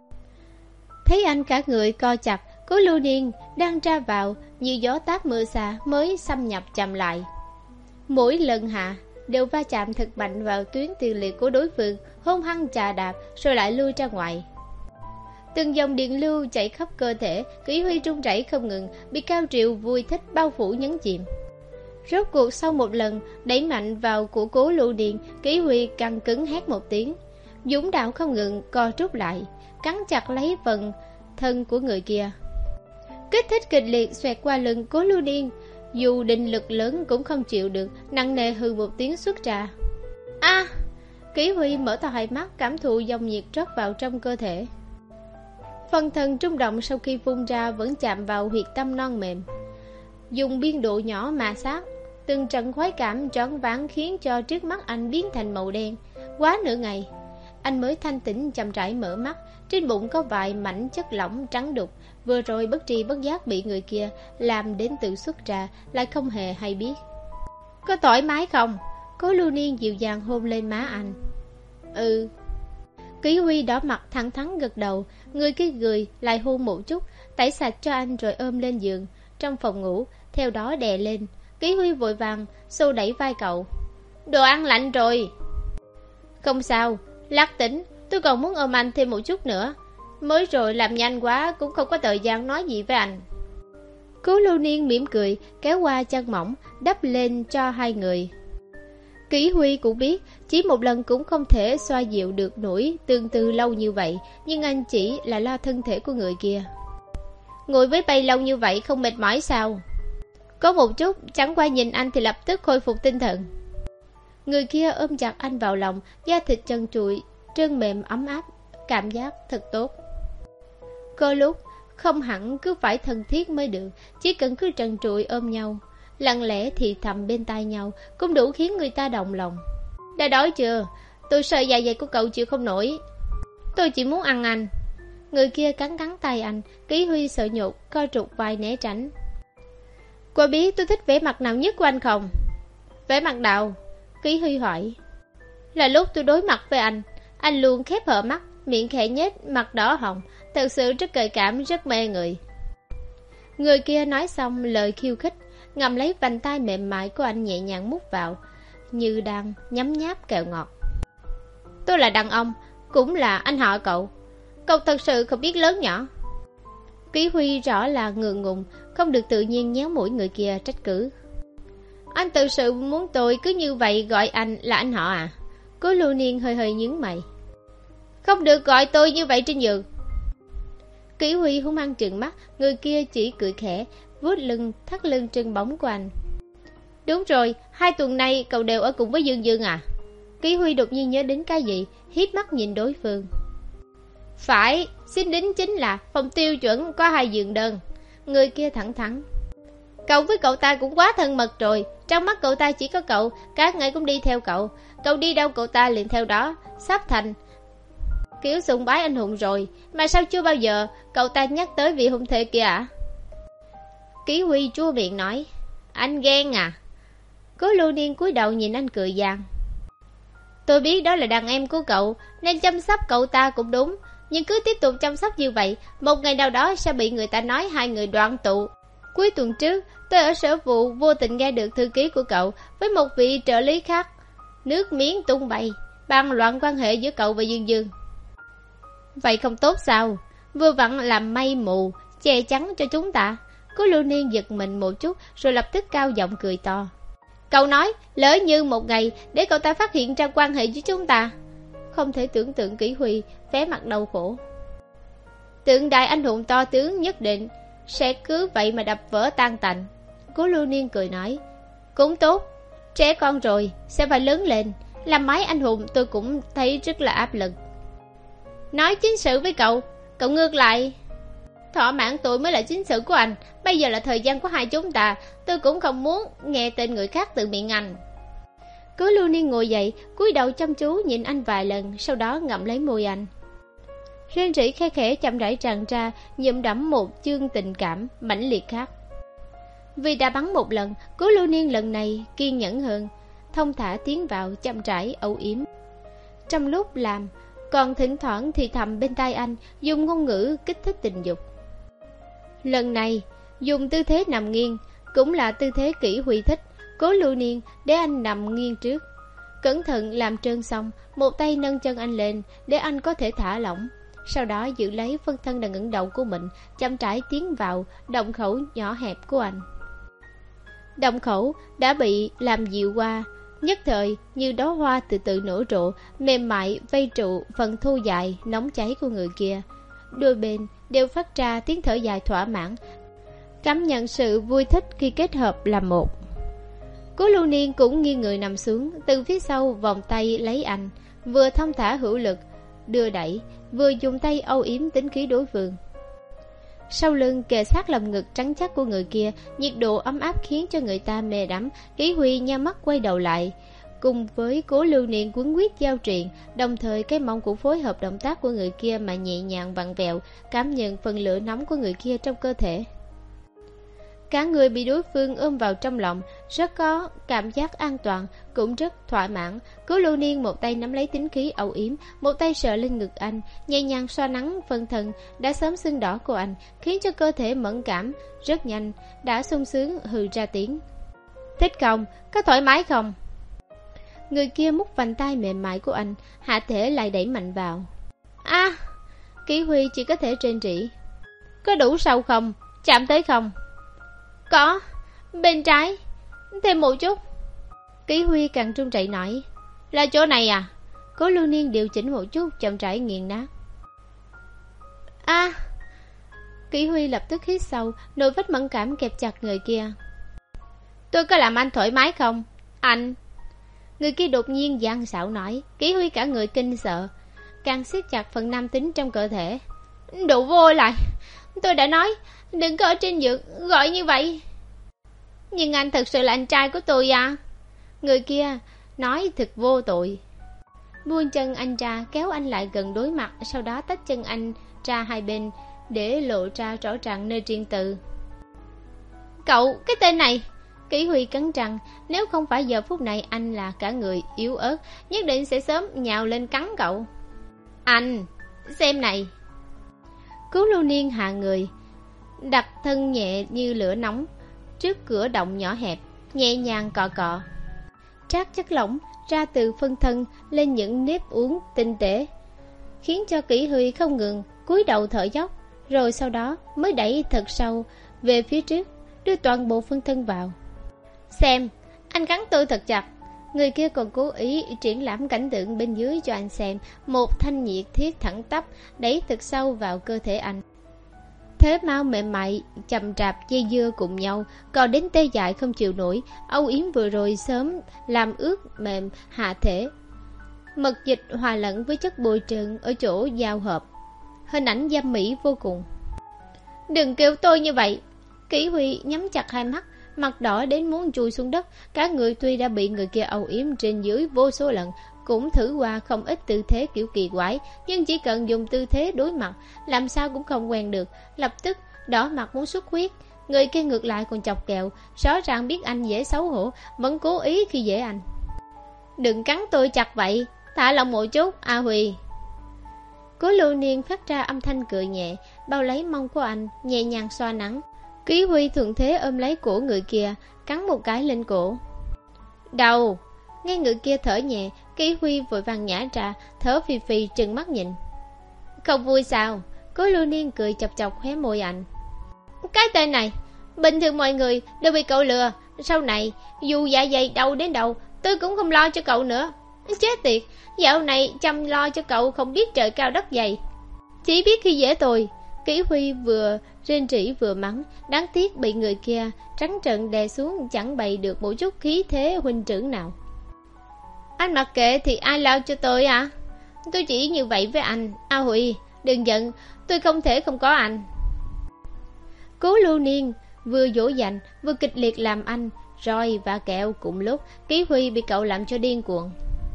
S1: Thấy anh cả người co chặt, Cố Lưu Niên đang ra vào như gió táp mưa xa mới xâm nhập chậm lại. Mỗi lần hạ đều va chạm thật mạnh vào tuyến tiền liệt của đối phương, hung hăng chà đạp rồi lại lui ra ngoài. Từng dòng điện lưu chảy khắp cơ thể, Kỷ Huy run rẩy không ngừng, bị cao triều vui thích bao phủ nhấn chìm. Rốt cuộc sau một lần đẩy mạnh vào của Cố Lưu Niên, Kỷ Huy căng cứng hét một tiếng, dũng đạo không ngừng co rút lại, cắn chặt lấy phần thân của người kia. Kích thích kịch liệt xoẹt qua lưng Cố Lưu Niên, dù định lực lớn cũng không chịu được, nặng nề hừ một tiếng xuất ra. A! À, Kỷ Huy mở to hai mắt, cảm thụ dòng nhiệt rót vào trong cơ thể. Phần thân trung động sau khi phun ra vẫn chạm vào huyệt tâm non mềm, dùng biên độ nhỏ mà sát. Từng trận khoái cảm choáng váng khiến cho trước mắt anh biến thành màu đen. Quá nửa ngày, anh mới thanh tĩnh chậm rãi mở mắt. Trên bụng có vài mảnh chất lỏng trắng đục, vừa rồi bất tri bất giác bị người kia làm đến tự xuất ra, lại không hề hay biết. Có thoải mái không? Cố Lưu Niên dịu dàng hôn lên má anh. Ừ. Kỷ Huy đỏ mặt thẳng thắn gật đầu. Người kia cười lại hôn một chút, tẩy sạch cho anh rồi ôm lên giường trong phòng ngủ, theo đó đè lên. Kỷ Huy vội vàng xô đẩy vai cậu. Đồ ăn lạnh rồi. Không sao, lát tỉnh, tôi còn muốn ôm anh thêm một chút nữa. Mới rồi làm nhanh quá, cũng không có thời gian nói gì với anh. Cố Lưu Niên mỉm cười, kéo qua chăn mỏng đắp lên cho hai người. Kỷ Huy cũng biết chỉ một lần cũng không thể xoa dịu được nỗi tương tư lâu như vậy, nhưng anh chỉ là lo thân thể của người kia. Ngồi với bay lâu như vậy không mệt mỏi sao? Có một chút, chẳng qua nhìn anh thì lập tức khôi phục tinh thần. Người kia ôm chặt anh vào lòng, da thịt trần trụi, trơn mềm ấm áp, cảm giác thật tốt. Có lúc không hẳn cứ phải thân thiết mới được, chỉ cần cứ trần trụi ôm nhau, lặng lẽ thì thầm bên tai nhau cũng đủ khiến người ta động lòng. Đã đói chưa? Tôi sợ dạ dày của cậu chịu không nổi. Tôi chỉ muốn ăn anh. Người kia cắn cắn tay anh. Kỷ Huy sợ nhột, co trục vai né tránh. Cô biết tôi thích vẻ mặt nào nhất của anh không? Vẻ mặt nào? Kỷ Huy hỏi. Là lúc tôi đối mặt với anh, anh luôn khép hờ mắt, miệng khẽ nhếch, mặt đỏ hồng, thật sự rất gợi cảm, rất mê người. Người kia nói xong lời khiêu khích, ngậm lấy vành tai mềm mại của anh nhẹ nhàng mút vào, như đang nhấm nháp kẹo ngọt. Tôi là đàn ông, cũng là anh họ cậu. Cậu thật sự không biết lớn nhỏ. Kỷ Huy rõ là ngượng ngùng, không được tự nhiên nhéo mũi người kia trách cứ. Anh thực sự muốn tôi cứ như vậy gọi anh là anh họ à? Cố Lưu Niên hơi hơi nhướng mày. Không được gọi tôi như vậy trên giường. Kỷ Huy hung hăng trừng mắt. Người kia chỉ cười khẽ, vuốt lưng thắt lưng trơn bóng của anh. Đúng rồi, hai tuần nay cậu đều ở cùng với Dương Dương à? Kỷ Huy đột nhiên nhớ đến cái gì, híp mắt nhìn đối phương. Phải, xin đính chính là phòng tiêu chuẩn có hai giường đơn. Người kia thẳng thắn. Cậu với cậu ta cũng quá thân mật rồi. Trong mắt cậu ta chỉ có cậu, các ngày cũng đi theo cậu. Cậu đi đâu cậu ta liền theo đó. Sắp thành kiểu sùng bái anh hùng rồi. Mà sao chưa bao giờ cậu ta nhắc tới vị hung thể kia ạ? À? Kỷ Huy chua miệng nói. Anh ghen à? Cố Lưu Niên cúi đầu nhìn anh cười giang. Tôi biết đó là đàn em của cậu, nên chăm sóc cậu ta cũng đúng. Nhưng cứ tiếp tục chăm sóc như vậy, một ngày nào đó sẽ bị người ta nói hai người đoạn tụ. Cuối tuần trước, tôi ở sở vụ vô tình nghe được thư ký của cậu với một vị trợ lý khác nước miếng tung bay, bàn loạn quan hệ giữa cậu và Dương Dương. Vậy không tốt sao? Vừa vặn làm mây mù, che chắn cho chúng ta. Cố Lưu Niên giật mình một chút, rồi lập tức cao giọng cười to. Cậu nói, lỡ như một ngày để cậu ta phát hiện ra quan hệ với chúng ta. Không thể tưởng tượng. Kỷ Huy vẻ mặt đau khổ. Tượng đại anh hùng to tướng nhất định sẽ cứ vậy mà đập vỡ tan tành. Cố Lưu Niên cười nói. Cũng tốt, trẻ con rồi sẽ phải lớn lên. Làm máy anh hùng tôi cũng thấy rất là áp lực. Nói chính sự với cậu, cậu ngược lại. Thỏa mãn tôi mới là chính sự của anh. Bây giờ là thời gian của hai chúng ta. Tôi cũng không muốn nghe tên người khác từ miệng anh. Cố Lưu Niên ngồi dậy, cúi đầu chăm chú nhìn anh vài lần, sau đó ngậm lấy môi anh. Rên rỉ khe khẽ chậm rãi tràn ra, nhuộm đẫm một chương tình cảm mãnh liệt khác. Vì đã bắn một lần, Cố Lưu Niên lần này kiên nhẫn hơn, thông thả tiến vào chậm rãi âu yếm. Trong lúc làm, còn thỉnh thoảng thì thầm bên tai anh, dùng ngôn ngữ kích thích tình dục. Lần này, dùng tư thế nằm nghiêng, cũng là tư thế Kỷ Huy thích. Cố Lưu Niên để anh nằm nghiêng trước, cẩn thận làm trơn xong, một tay nâng chân anh lên để anh có thể thả lỏng. Sau đó giữ lấy phân thân đang ngẩng đầu của mình, chậm rãi tiến vào động khẩu nhỏ hẹp của anh. Động khẩu đã bị làm dịu qua, nhất thời như đóa hoa từ từ nở rộ, mềm mại vây trụ phần thô dài nóng cháy của người kia. Đôi bên đều phát ra tiếng thở dài thỏa mãn, cảm nhận sự vui thích khi kết hợp làm một. Cố Lưu Niên cũng nghiêng người nằm xuống, từ phía sau vòng tay lấy anh, vừa thông thả hữu lực đưa đẩy, vừa dùng tay âu yếm tính khí đối phương. Sau lưng kề sát lồng ngực trắng chắc của người kia, nhiệt độ ấm áp khiến cho người ta mê đắm. Kỷ Huy nhắm mắt quay đầu lại, cùng với Cố Lưu Niên quấn quyết giao triền, đồng thời cái mông cũng phối hợp động tác của người kia mà nhẹ nhàng vặn vẹo, cảm nhận phần lửa nóng của người kia trong cơ thể. Cả người bị đối phương ôm vào trong lòng, rất có cảm giác an toàn, cũng rất thỏa mãn. Cố Lưu Niên một tay nắm lấy tính khí âu yếm, một tay sờ lên ngực anh, nhẹ nhàng xoa nắng phân thân đã sớm sưng đỏ của anh, khiến cho cơ thể mẫn cảm rất nhanh đã sung sướng hừ ra tiếng. Thích không? Có thoải mái không? Người kia mút vành tay mềm mại của anh, hạ thể lại đẩy mạnh vào. A, à, Kỷ Huy chỉ có thể rên rỉ. Có đủ sâu không? Chạm tới không? Có, bên trái, thêm một chút. Kỷ Huy càng trung chạy nói. Là chỗ này à? Cố Lưu Niên điều chỉnh một chút, chậm rãi nghiền nát. A, à, Kỷ Huy lập tức hít sâu, nỗi vết mẫn cảm kẹp chặt người kia. Tôi có làm anh thoải mái không? Anh... Người kia đột nhiên gian xạo nói. Kỷ Huy cả người kinh sợ, càng siết chặt phần nam tính trong cơ thể. Đủ vô lại. Tôi đã nói đừng có ở trên giường gọi như vậy. Nhưng anh thật sự là anh trai của tôi à? Người kia nói thật vô tội, buông chân anh ra, kéo anh lại gần đối mặt, sau đó tách chân anh ra hai bên để lộ ra rõ ràng nơi riêng tư. Cậu, cái tên này! Kỷ Huy cắn răng, nếu không phải giờ phút này anh là cả người yếu ớt, nhất định sẽ sớm nhào lên cắn cậu. Anh, xem này! Cố Lưu Niên hạ người, đặt thân nhẹ như lửa nóng trước cửa động nhỏ hẹp, nhẹ nhàng cọ cọ, trát chất lỏng ra từ phân thân lên những nếp uốn tinh tế, khiến cho Kỷ Huy không ngừng cúi đầu thở dốc, rồi sau đó mới đẩy thật sâu về phía trước, đưa toàn bộ phân thân vào. Xem, anh cắn tôi thật chặt. Người kia còn cố ý triển lãm cảnh tượng bên dưới cho anh xem, một thanh nhiệt thiết thẳng tắp đẩy thật sâu vào cơ thể anh. Thế mau mềm mại chậm rạp dây dưa cùng nhau, còn đến tê dại không chịu nổi. Âu yếm vừa rồi sớm làm ướt mềm hạ thể, mật dịch hòa lẫn với chất bôi trơn ở chỗ giao hợp, hình ảnh dâm mỹ vô cùng. Đừng kêu tôi như vậy! Kỷ Huy nhắm chặt hai mắt, mặt đỏ đến muốn chui xuống đất. Cả người tuy đã bị người kia âu yếm trên dưới vô số lần, cũng thử qua không ít tư thế kiểu kỳ quái, nhưng chỉ cần dùng tư thế đối mặt, làm sao cũng không quen được, lập tức đỏ mặt muốn xuất huyết. Người kia ngược lại còn chọc kẹo, rõ ràng biết anh dễ xấu hổ, vẫn cố ý khi dễ anh. Đừng cắn tôi chặt vậy, thả lòng một chút, A Huy. Cố Lưu Niên phát ra âm thanh cười nhẹ, bao lấy mông của anh, nhẹ nhàng xoa nắng. Kỷ Huy thuận thế ôm lấy cổ người kia, cắn một cái lên cổ. Đầu! Nghe người kia thở nhẹ, Kỷ Huy vội vàng nhả ra, thở phì phì trừng mắt nhìn. Không vui sao? Cố Lưu Niên cười chọc chọc khóe môi anh. Cái tên này, bình thường mọi người đều bị cậu lừa, sau này dù dạ dày đau đến đâu, tôi cũng không lo cho cậu nữa. Chết tiệt, dạo này chăm lo cho cậu không biết trời cao đất dày, chỉ biết khi dễ tôi. Kỷ Huy vừa rên rỉ vừa mắng, đáng tiếc bị người kia trắng trợn đè xuống, chẳng bày được một chút khí thế huynh trưởng nào. Anh mặc kệ thì ai lao cho tôi à? Tôi chỉ như vậy với anh. A Huy, đừng giận, tôi không thể không có anh. Cố Lưu Niên vừa dỗ dành vừa kịch liệt làm anh roi và kẹo cùng lúc. Kỷ Huy bị cậu làm cho điên cuồng,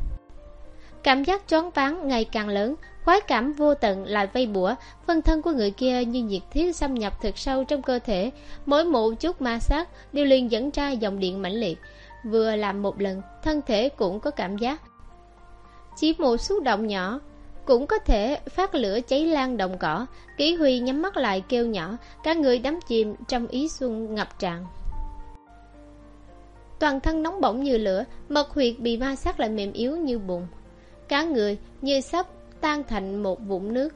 S1: cảm giác choáng váng ngày càng lớn, khoái cảm vô tận lại vây bủa. Phân thân của người kia như nhiệt thiết xâm nhập thật sâu trong cơ thể, mỗi một chút ma sát đều liền dẫn ra dòng điện mãnh liệt. Vừa làm một lần, thân thể cũng có cảm giác, chỉ một xúc động nhỏ cũng có thể phát lửa cháy lan đồng cỏ. Kỷ Huy nhắm mắt lại kêu nhỏ, cả người đắm chìm trong ý xuân ngập tràn. toàn thân nóng bỏng như lửa, mật huyệt bị ma sát lại mềm yếu như bùn, cả người như sắp tan thành một vũng nước.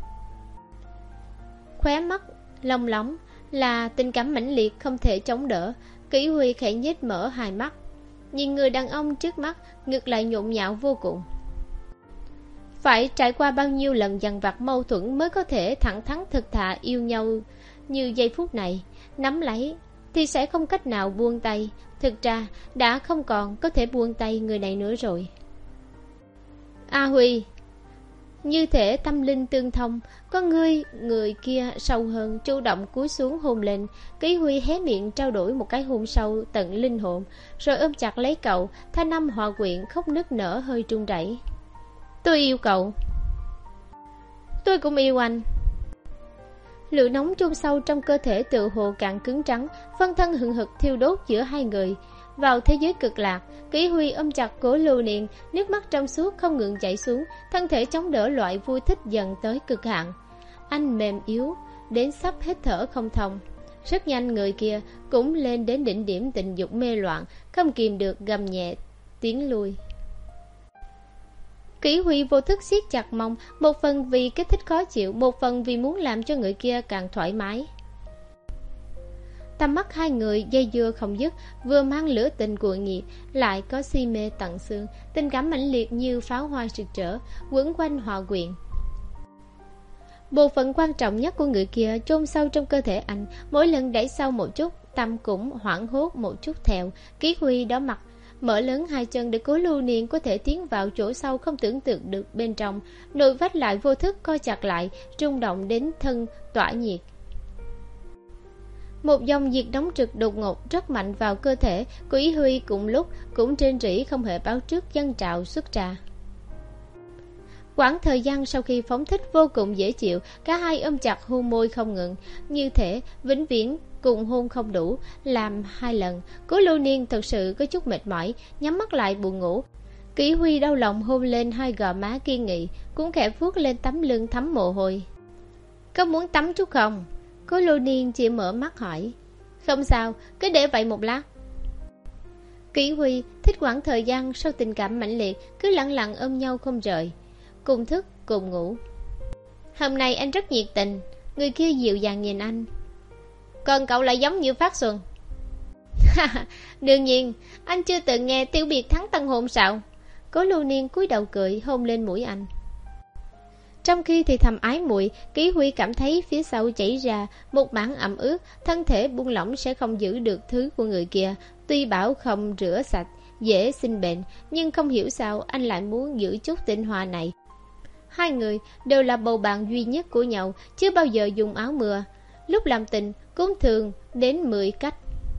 S1: Khóe mắt lông lóng là tình cảm mãnh liệt không thể chống đỡ. Kỷ Huy khẽ nhếch mở hai mắt, nhìn người đàn ông trước mắt, ngực lại nhộn nhạo vô cùng. Phải trải qua bao nhiêu lần dằn vặt mâu thuẫn mới có thể thẳng thắn thực thà yêu nhau như giây phút này. Nắm lấy thì sẽ không cách nào buông tay. Thực ra đã không còn có thể buông tay người này nữa rồi. A Huy, như thể tâm linh tương thông, có người người kia sâu hơn chủ động cúi xuống hôn lên. Kỷ Huy hé miệng trao đổi một cái hôn sâu tận linh hồn, rồi ôm chặt lấy cậu. Thanh âm hòa quyện khóc nức nở hơi run rẩy. Tôi yêu cậu. Tôi cũng yêu anh. Lửa nóng chôn sâu trong cơ thể tự hồ càng cứng trắng, phân thân hừng hực thiêu đốt giữa hai người. Vào thế giới cực lạc, Kỷ Huy ôm chặt cổ Lưu Niên, nước mắt trong suốt không ngừng chảy xuống, thân thể chống đỡ loại vui thích dần tới cực hạn. Anh mềm yếu đến sắp hết thở không thông. Rất nhanh người kia cũng lên đến đỉnh điểm tình dục mê loạn, không kìm được gầm nhẹ tiến lui. Kỷ Huy vô thức siết chặt mông, một phần vì kích thích khó chịu, một phần vì muốn làm cho người kia càng thoải mái. Tầm mắt hai người dây dưa không dứt, vừa mang lửa tình cuộn nhiệt, lại có si mê tận xương, tình cảm mãnh liệt như pháo hoa rực rỡ, quấn quanh hòa quyện. Bộ phận quan trọng nhất của người kia chôn sâu trong cơ thể anh, mỗi lần đẩy sâu một chút, tâm cũng hoảng hốt một chút theo. Kỷ Huy đỏ mặt, mở lớn hai chân để cố Lưu Niên có thể tiến vào chỗ sâu không tưởng tượng được bên trong. Nội vách lại vô thức co chặt lại, rung động đến thân tỏa nhiệt. Một dòng nhiệt nóng trực đột ngột rất mạnh vào cơ thể. Kỷ Huy cùng lúc cũng trên rỉ không hề báo trước dâng trào xuất ra. Quãng thời gian sau khi phóng thích vô cùng dễ chịu, cả hai ôm chặt hôn môi không ngừng, như thể vĩnh viễn cùng hôn không đủ, làm hai lần. Cố Lưu Niên thật sự có chút mệt mỏi, nhắm mắt lại buồn ngủ. Kỷ Huy đau lòng hôn lên hai gò má kiên nghị, cũng khẽ vuốt lên tấm lưng thấm mồ hôi. Có muốn tắm chút không? Cố Lưu Niên chỉ mở mắt hỏi. Không sao, cứ để vậy một lát. Kỷ Huy thích quãng thời gian sau tình cảm mãnh liệt, cứ lặng lặng ôm nhau không rời, cùng thức cùng ngủ. Hôm nay anh rất nhiệt tình. Người kia dịu dàng nhìn anh. Còn cậu lại giống như Phát Xuân. Đương nhiên, anh chưa từng nghe Tiểu Biệt Thắng Tân Hôn sao? Cố Lưu Niên cúi đầu cười hôn lên mũi anh. Trong khi thì thầm ái muội, Kỷ Huy cảm thấy phía sau chảy ra một mảng ẩm ướt, thân thể buông lỏng sẽ không giữ được thứ của người kia. Tuy bảo không rửa sạch, dễ sinh bệnh, nhưng không hiểu sao anh lại muốn giữ chút tinh hoa này. Hai người đều là bầu bạn duy nhất của nhau, chưa bao giờ dùng áo mưa. Lúc làm tình cũng thường đến mười cách.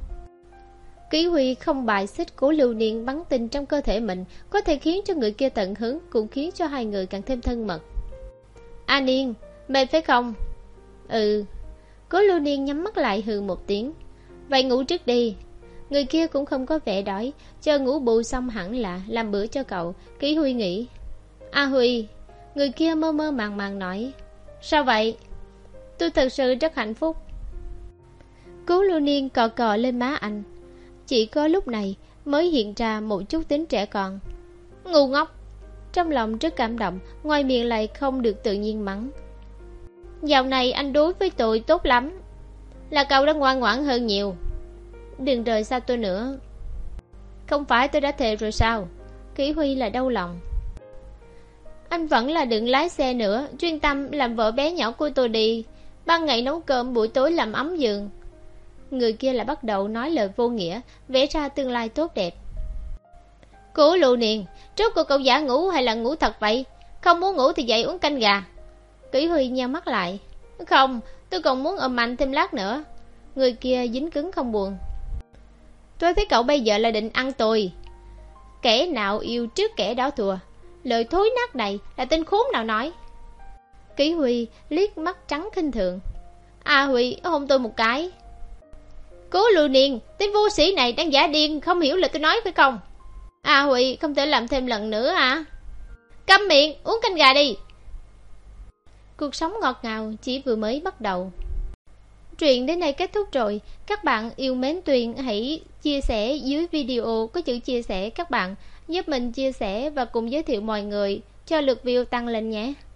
S1: Kỷ Huy không bài xích Cố Lưu Niên bắn tình trong cơ thể mình, có thể khiến cho người kia tận hứng, cũng khiến cho hai người càng thêm thân mật. A Niên, mệt phải không? Ừ. Cố Lưu Niên nhắm mắt lại hừ một tiếng. Vậy ngủ trước đi. Người kia cũng không có vẻ đói, chờ ngủ bù xong hẳn là làm bữa cho cậu. Kỷ Huy nghĩ. A Huy. Người kia mơ mơ màng màng nói. Sao vậy? Tôi thật sự rất hạnh phúc. Cố Lưu Niên cò cò lên má anh. Chỉ có lúc này mới hiện ra một chút tính trẻ con. Ngu ngốc. Trong lòng rất cảm động, ngoài miệng lại không được tự nhiên mắng. Dạo này anh đối với tôi tốt lắm. Là cậu đã ngoan ngoãn hơn nhiều. Đừng rời xa tôi nữa. Không phải tôi đã thề rồi sao? Kỷ Huy là đau lòng. Anh vẫn là đừng lái xe nữa, chuyên tâm làm vợ bé nhỏ của tôi đi. Ban ngày nấu cơm, buổi tối làm ấm giường. Người kia lại bắt đầu nói lời vô nghĩa, vẽ ra tương lai tốt đẹp. Cố Lưu Niên, trước của cậu giả ngủ hay là ngủ thật vậy? Không muốn ngủ thì dậy uống canh gà. Kỷ Huy nheo mắt lại. Không, tôi còn muốn ôm anh thêm lát nữa. Người kia dính cứng không buồn. Tôi thấy cậu bây giờ là định ăn tôi. Kẻ nào yêu trước kẻ đó thua. Lời thối nát này là tên khốn nào nói? Kỷ Huy liếc mắt trắng khinh thường. À Huy, hôn tôi một cái. Cố Lưu Niên, tên vô sĩ này đang giả điên, không hiểu là tôi nói phải không? À Huy, không thể làm thêm lần nữa à? Câm miệng, uống canh gà đi. Cuộc sống ngọt ngào chỉ vừa mới bắt đầu. Chuyện đến đây kết thúc rồi. Các bạn yêu mến Tuyền hãy Chia sẻ dưới video có chữ chia sẻ các bạn, giúp mình chia sẻ và cùng giới thiệu mọi người cho lượt view tăng lên nhé.